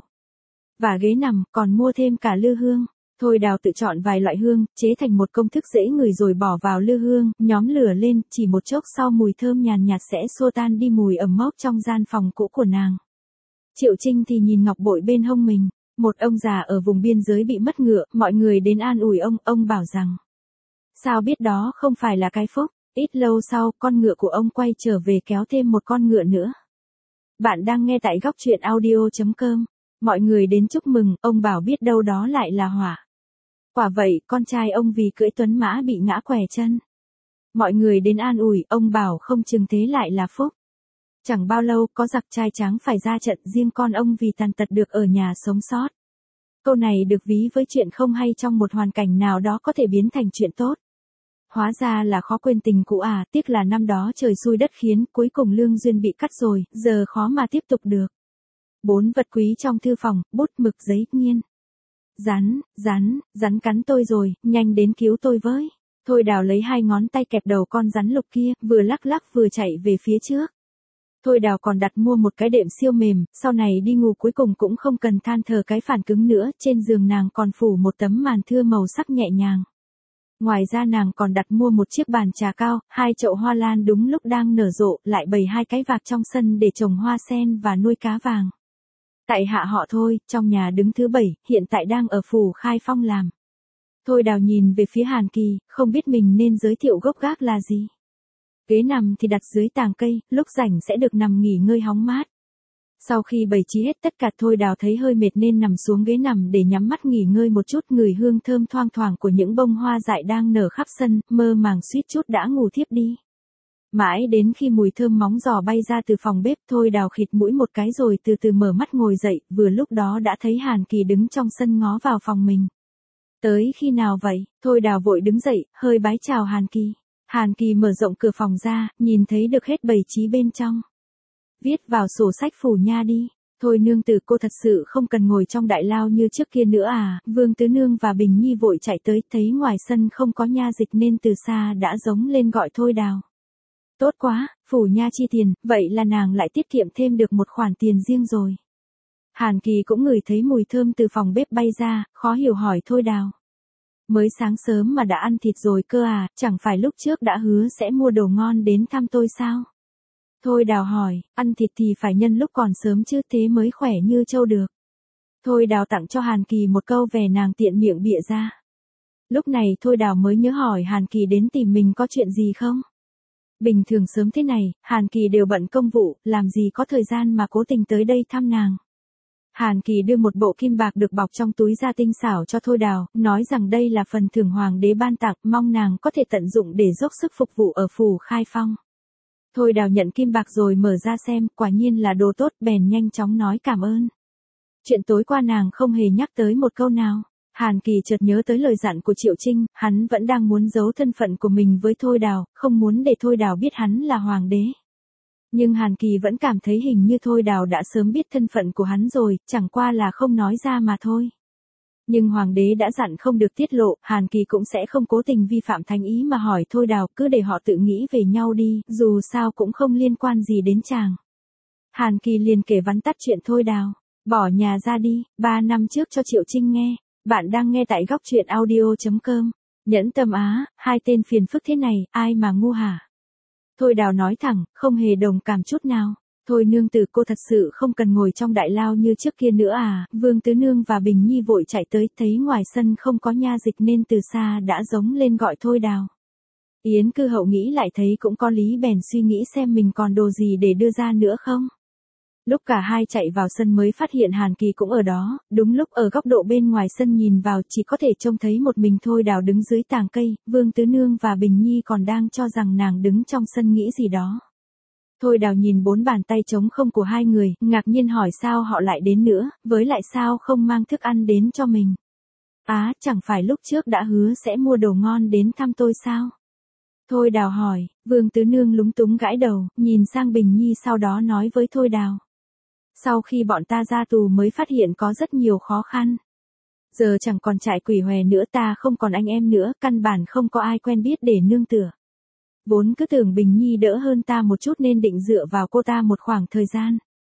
Và ghế nằm, còn mua thêm cả lư hương. Thôi Đào tự chọn vài loại hương, chế thành một công thức dễ ngửi rồi bỏ vào lư hương, nhóm lửa lên, chỉ một chốc sau mùi thơm nhàn nhạt sẽ xua tan đi mùi ẩm mốc trong gian phòng cũ của nàng. Triệu Trinh thì nhìn ngọc bội bên hông mình, một ông già ở vùng biên giới bị mất ngựa, mọi người đến an ủi ông bảo rằng. Sao biết đó không phải là cái phúc, ít lâu sau, con ngựa của ông quay trở về kéo thêm một con ngựa nữa. Bạn đang nghe tại góc truyện audio.com. Mọi người đến chúc mừng, ông bảo biết đâu đó lại là họa. Quả vậy, con trai ông vì cưỡi tuấn mã bị ngã quẻ chân. Mọi người đến an ủi, ông bảo không chừng thế lại là phúc. Chẳng bao lâu, có giặc trai tráng phải ra trận, riêng con ông vì tàn tật được ở nhà sống sót. Câu này được ví với chuyện không hay trong một hoàn cảnh nào đó có thể biến thành chuyện tốt. Hóa ra là khó quên tình cũ à, tiếc là năm đó trời xui đất khiến, cuối cùng lương duyên bị cắt rồi, giờ khó mà tiếp tục được. 4 vật quý trong thư phòng, bút mực giấy, nghiên. Rắn cắn tôi rồi, nhanh đến cứu tôi với. Thôi Đào lấy 2 ngón tay kẹp đầu con rắn lục kia, vừa lắc lắc vừa chạy về phía trước. Thôi Đào còn đặt mua một cái đệm siêu mềm, sau này đi ngủ cuối cùng cũng không cần than thở cái phản cứng nữa, trên giường nàng còn phủ một tấm màn thưa màu sắc nhẹ nhàng. Ngoài ra nàng còn đặt mua một chiếc bàn trà cao, 2 chậu hoa lan đúng lúc đang nở rộ, lại bày 2 cái vạc trong sân để trồng hoa sen và nuôi cá vàng. Tại hạ họ Thôi, trong nhà đứng thứ 7, hiện tại đang ở phủ Khai Phong làm. Thôi Đào nhìn về phía Hàn Kỳ, không biết mình nên giới thiệu gốc gác là gì. Ghế nằm thì đặt dưới tàng cây, lúc rảnh sẽ được nằm nghỉ ngơi hóng mát. Sau khi bày trí hết tất cả, Thôi Đào thấy hơi mệt nên nằm xuống ghế nằm để nhắm mắt nghỉ ngơi một chút, ngửi hương thơm thoang thoảng của những bông hoa dại đang nở khắp sân, mơ màng suýt chút đã ngủ thiếp đi. Mãi đến khi mùi thơm móng giò bay ra từ phòng bếp, Thôi Đào khịt mũi một cái rồi từ từ mở mắt ngồi dậy, vừa lúc đó đã thấy Hàn Kỳ đứng trong sân ngó vào phòng mình. Tới khi nào vậy? Thôi Đào vội đứng dậy, hơi bái chào Hàn Kỳ. Hàn Kỳ mở rộng cửa phòng ra, nhìn thấy được hết bày trí bên trong. Viết vào sổ sách phủ nha đi. Thôi nương tử, cô thật sự không cần ngồi trong đại lao như trước kia nữa à? Vương Tứ Nương và Bình Nhi vội chạy tới, thấy ngoài sân không có nha dịch nên từ xa đã giống lên gọi Thôi Đào. Tốt quá, phủ nha chi tiền, vậy là nàng lại tiết kiệm thêm được một khoản tiền riêng rồi. Hàn Kỳ cũng ngửi thấy mùi thơm từ phòng bếp bay ra, khó hiểu hỏi Thôi Đào. Mới sáng sớm mà đã ăn thịt rồi cơ à, chẳng phải lúc trước đã hứa sẽ mua đồ ngon đến thăm tôi sao? Thôi Đào hỏi, ăn thịt thì phải nhân lúc còn sớm chứ, thế mới khỏe như trâu được. Thôi Đào tặng cho Hàn Kỳ một câu về nàng tiện miệng bịa ra. Lúc này Thôi Đào mới nhớ hỏi Hàn Kỳ đến tìm mình có chuyện gì không? Bình thường sớm thế này, Hàn Kỳ đều bận công vụ, làm gì có thời gian mà cố tình tới đây thăm nàng. Hàn Kỳ đưa một bộ kim bạc được bọc trong túi da tinh xảo cho Thôi Đào, nói rằng đây là phần thưởng hoàng đế ban tặng, mong nàng có thể tận dụng để dốc sức phục vụ ở phủ Khai Phong. Thôi Đào nhận kim bạc rồi mở ra xem, quả nhiên là đồ tốt, bèn nhanh chóng nói cảm ơn. Chuyện tối qua nàng không hề nhắc tới một câu nào. Hàn Kỳ chợt nhớ tới lời dặn của Triệu Trinh, hắn vẫn đang muốn giấu thân phận của mình với Thôi Đào, không muốn để Thôi Đào biết hắn là hoàng đế. Nhưng Hàn Kỳ vẫn cảm thấy hình như Thôi Đào đã sớm biết thân phận của hắn rồi, chẳng qua là không nói ra mà thôi. Nhưng Hoàng đế đã dặn không được tiết lộ, Hàn Kỳ cũng sẽ không cố tình vi phạm thánh ý mà hỏi Thôi Đào, cứ để họ tự nghĩ về nhau đi, dù sao cũng không liên quan gì đến chàng. Hàn Kỳ liền kể vắn tắt chuyện Thôi Đào. Bỏ nhà ra đi, 3 năm trước cho Triệu Trinh nghe. Bạn đang nghe tại góc truyện audio.com. Nhẫn tâm á, hai tên phiền phức thế này, ai mà ngu hả? Thôi Đào nói thẳng, không hề đồng cảm chút nào. Thôi nương tử, cô thật sự không cần ngồi trong đại lao như trước kia nữa à? Vương Tứ Nương và Bình Nhi vội chạy tới, thấy ngoài sân không có nha dịch nên từ xa đã giống lên gọi Thôi Đào. Yến Cư Hậu nghĩ lại thấy cũng có lý, bèn suy nghĩ xem mình còn đồ gì để đưa ra nữa không. Lúc cả hai chạy vào sân mới phát hiện Hàn Kỳ cũng ở đó, đúng lúc ở góc độ bên ngoài sân nhìn vào chỉ có thể trông thấy một mình Thôi Đào đứng dưới tàng cây, Vương Tứ Nương và Bình Nhi còn đang cho rằng nàng đứng trong sân nghĩ gì đó. Thôi Đào nhìn 4 bàn tay trống không của hai người, ngạc nhiên hỏi sao họ lại đến nữa, với lại sao không mang thức ăn đến cho mình. Á, chẳng phải lúc trước đã hứa sẽ mua đồ ngon đến thăm tôi sao? Thôi Đào hỏi, Vương Tứ Nương lúng túng gãi đầu, nhìn sang Bình Nhi sau đó nói với Thôi Đào. Sau khi bọn ta ra tù mới phát hiện có rất nhiều khó khăn. Giờ chẳng còn trại quỷ hòe nữa, ta không còn anh em nữa, căn bản không có ai quen biết để nương tựa. Vốn cứ tưởng Bình Nhi đỡ hơn ta một chút nên định dựa vào cô ta một khoảng thời gian.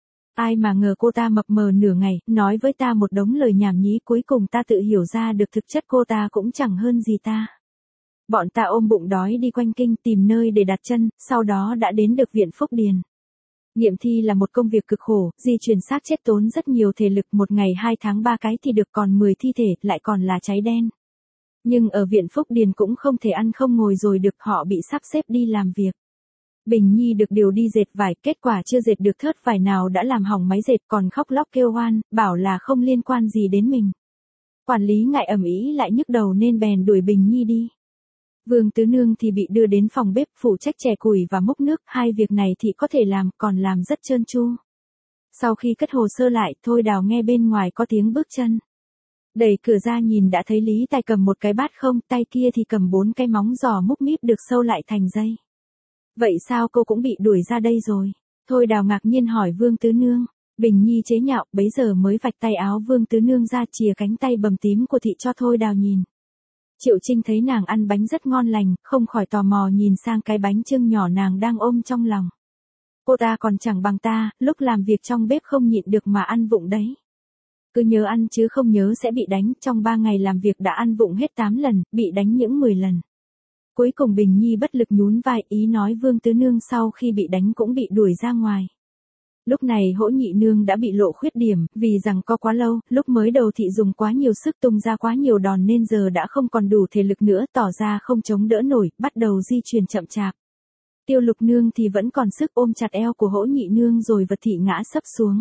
Ai mà ngờ cô ta mập mờ nửa ngày, nói với ta một đống lời nhảm nhí, cuối cùng ta tự hiểu ra được thực chất cô ta cũng chẳng hơn gì ta. Bọn ta ôm bụng đói đi quanh kinh tìm nơi để đặt chân, sau đó đã đến được viện Phúc Điền. Nghiệm thi là một công việc cực khổ, di chuyển xác chết tốn rất nhiều thể lực, một ngày 2 tháng 3 cái thì được còn 10 thi thể, lại còn là cháy đen. Nhưng ở viện Phúc Điền cũng không thể ăn không ngồi rồi được, họ bị sắp xếp đi làm việc. Bình Nhi được điều đi dệt vải, kết quả chưa dệt được thớt vải nào đã làm hỏng máy dệt, còn khóc lóc kêu oan, bảo là không liên quan gì đến mình. Quản lý ngại ầm ĩ lại nhức đầu nên bèn đuổi Bình Nhi đi. Vương Tứ Nương thì bị đưa đến phòng bếp phụ trách chè củi và múc nước, hai việc này thì có thể làm, còn làm rất trơn tru. Sau khi cất hồ sơ lại, Thôi Đào nghe bên ngoài có tiếng bước chân. Đẩy cửa ra nhìn đã thấy Lý Tài cầm một cái bát không, tay kia thì cầm 4 cái móng giò múc míp được sâu lại thành dây. Vậy sao cô cũng bị đuổi ra đây rồi? Thôi Đào ngạc nhiên hỏi Vương Tứ Nương. Bình Nhi chế nhạo, bấy giờ mới vạch tay áo Vương Tứ Nương ra, chìa cánh tay bầm tím của thị cho Thôi Đào nhìn. Triệu Trinh thấy nàng ăn bánh rất ngon lành, không khỏi tò mò nhìn sang cái bánh chưng nhỏ nàng đang ôm trong lòng. Cô ta còn chẳng bằng ta, lúc làm việc trong bếp không nhịn được mà ăn vụng đấy. Cứ nhớ ăn chứ không nhớ sẽ bị đánh, trong 3 ngày làm việc đã ăn vụng hết 8 lần, bị đánh những 10 lần. Cuối cùng Bình Nhi bất lực nhún vai, ý nói Vương Tứ Nương sau khi bị đánh cũng bị đuổi ra ngoài. Lúc này Hỗ Nhị Nương đã bị lộ khuyết điểm, vì rằng co quá lâu, lúc mới đầu thị dùng quá nhiều sức tung ra quá nhiều đòn nên giờ đã không còn đủ thể lực nữa, tỏ ra không chống đỡ nổi, bắt đầu di chuyển chậm chạp. Tiêu Lục Nương thì vẫn còn sức ôm chặt eo của Hỗ Nhị Nương rồi vật thị ngã sấp xuống.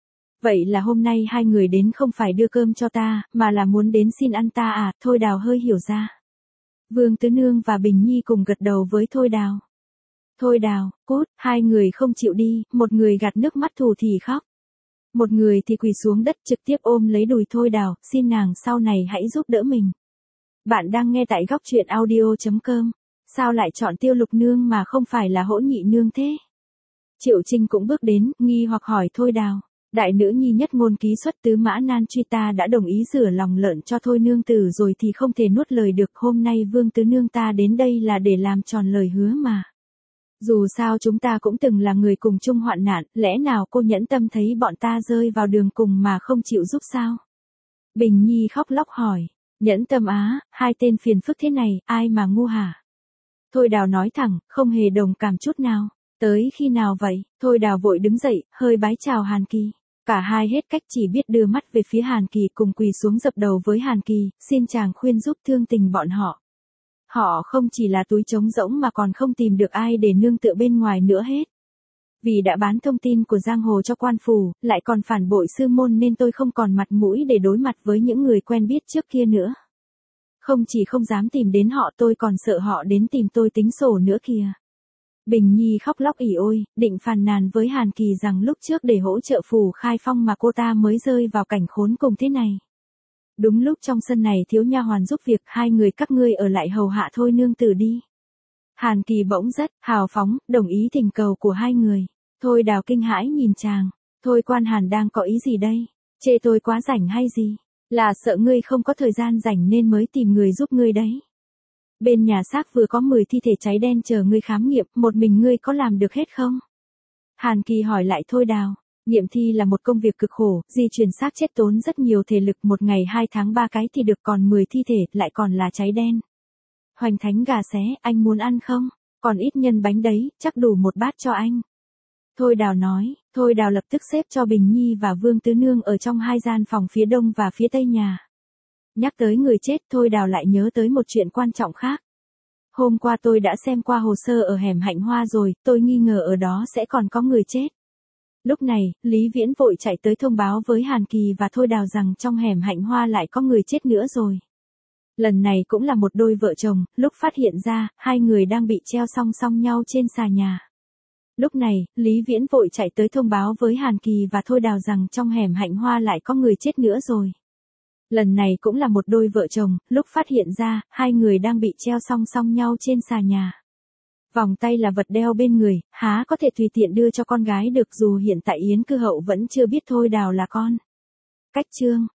Vậy là hôm nay hai người đến không phải đưa cơm cho ta, mà là muốn đến xin ăn ta à? Thôi Đào hơi hiểu ra. Vương Tứ Nương và Bình Nhi cùng gật đầu với Thôi Đào. Thôi Đào, cút, hai người không chịu đi, một người gạt nước mắt thù thì khóc. Một người thì quỳ xuống đất trực tiếp ôm lấy đùi Thôi Đào, xin nàng sau này hãy giúp đỡ mình. Bạn đang nghe tại góc truyện audio.com. Sao lại chọn Tiêu Lục Nương mà không phải là Hỗ Nhị Nương thế? Triệu Trinh cũng bước đến, nghi hoặc hỏi Thôi Đào. Đại nữ nhi nhất ngôn ký xuất tứ mã nan truy, ta đã đồng ý rửa lòng lợn cho Thôi nương tử rồi thì không thể nuốt lời được, hôm nay Vương Tứ Nương ta đến đây là để làm tròn lời hứa mà. Dù sao chúng ta cũng từng là người cùng chung hoạn nạn, lẽ nào cô nhẫn tâm thấy bọn ta rơi vào đường cùng mà không chịu giúp sao? Bình Nhi khóc lóc hỏi, nhẫn tâm á, hai tên phiền phức thế này, ai mà ngu hả? Thôi Đào nói thẳng, không hề đồng cảm chút nào. Tới khi nào vậy? Thôi Đào vội đứng dậy, hơi bái chào Hàn Kỳ. Cả hai hết cách chỉ biết đưa mắt về phía Hàn Kỳ, cùng quỳ xuống dập đầu với Hàn Kỳ, xin chàng khuyên giúp thương tình bọn họ. Họ không chỉ là túi trống rỗng mà còn không tìm được ai để nương tựa bên ngoài nữa hết. Vì đã bán thông tin của giang hồ cho quan phủ, lại còn phản bội sư môn nên tôi không còn mặt mũi để đối mặt với những người quen biết trước kia nữa. Không chỉ không dám tìm đến họ, tôi còn sợ họ đến tìm tôi tính sổ nữa kìa. Bình Nhi khóc lóc ỉ ôi, định phàn nàn với Hàn Kỳ rằng lúc trước để hỗ trợ Phủ Khai Phong mà cô ta mới rơi vào cảnh khốn cùng thế này. Đúng lúc trong sân này thiếu nha hoàn giúp việc, hai người các ngươi ở lại hầu hạ Thôi nương tử đi. Hàn Kỳ bỗng rất hào phóng, đồng ý thỉnh cầu của hai người. Thôi Đào kinh hãi nhìn chàng. Thôi Quan Hàn đang có ý gì đây? Chê tôi quá rảnh hay gì? Là sợ ngươi không có thời gian rảnh nên mới tìm người giúp ngươi đấy. Bên nhà xác vừa có 10 thi thể cháy đen chờ ngươi khám nghiệm, một mình ngươi có làm được hết không? Hàn Kỳ hỏi lại Thôi Đào. Nghiệm thi là một công việc cực khổ, di chuyển xác chết tốn rất nhiều thể lực, một ngày 2 tháng 3 cái thì được, còn 10 thi thể, lại còn là cháy đen. Hoành thánh gà xé, anh muốn ăn không? Còn ít nhân bánh đấy, chắc đủ một bát cho anh. Thôi Đào nói. Thôi Đào lập tức xếp cho Bình Nhi và Vương Tứ Nương ở trong 2 gian phòng phía đông và phía tây nhà. Nhắc tới người chết, Thôi Đào lại nhớ tới một chuyện quan trọng khác. Hôm qua tôi đã xem qua hồ sơ ở hẻm Hạnh Hoa rồi, tôi nghi ngờ ở đó sẽ còn có người chết. Lúc này, Lý Viễn vội chạy tới thông báo với Hàn Kỳ và Thôi Đào rằng trong hẻm Hạnh Hoa lại có người chết nữa rồi. Lần này cũng là một đôi vợ chồng, lúc phát hiện ra, 2 người đang bị treo song song nhau trên xà nhà. Lúc này, Lý Viễn vội chạy tới thông báo với Hàn Kỳ và Thôi Đào rằng trong hẻm Hạnh Hoa lại có người chết nữa rồi. Lần này cũng là một đôi vợ chồng, lúc phát hiện ra, 2 người đang bị treo song song nhau trên xà nhà. Vòng tay là vật đeo bên người, há có thể tùy tiện đưa cho con gái được, dù hiện tại Yến Cư Hậu vẫn chưa biết Thôi Đào là con. Cách chương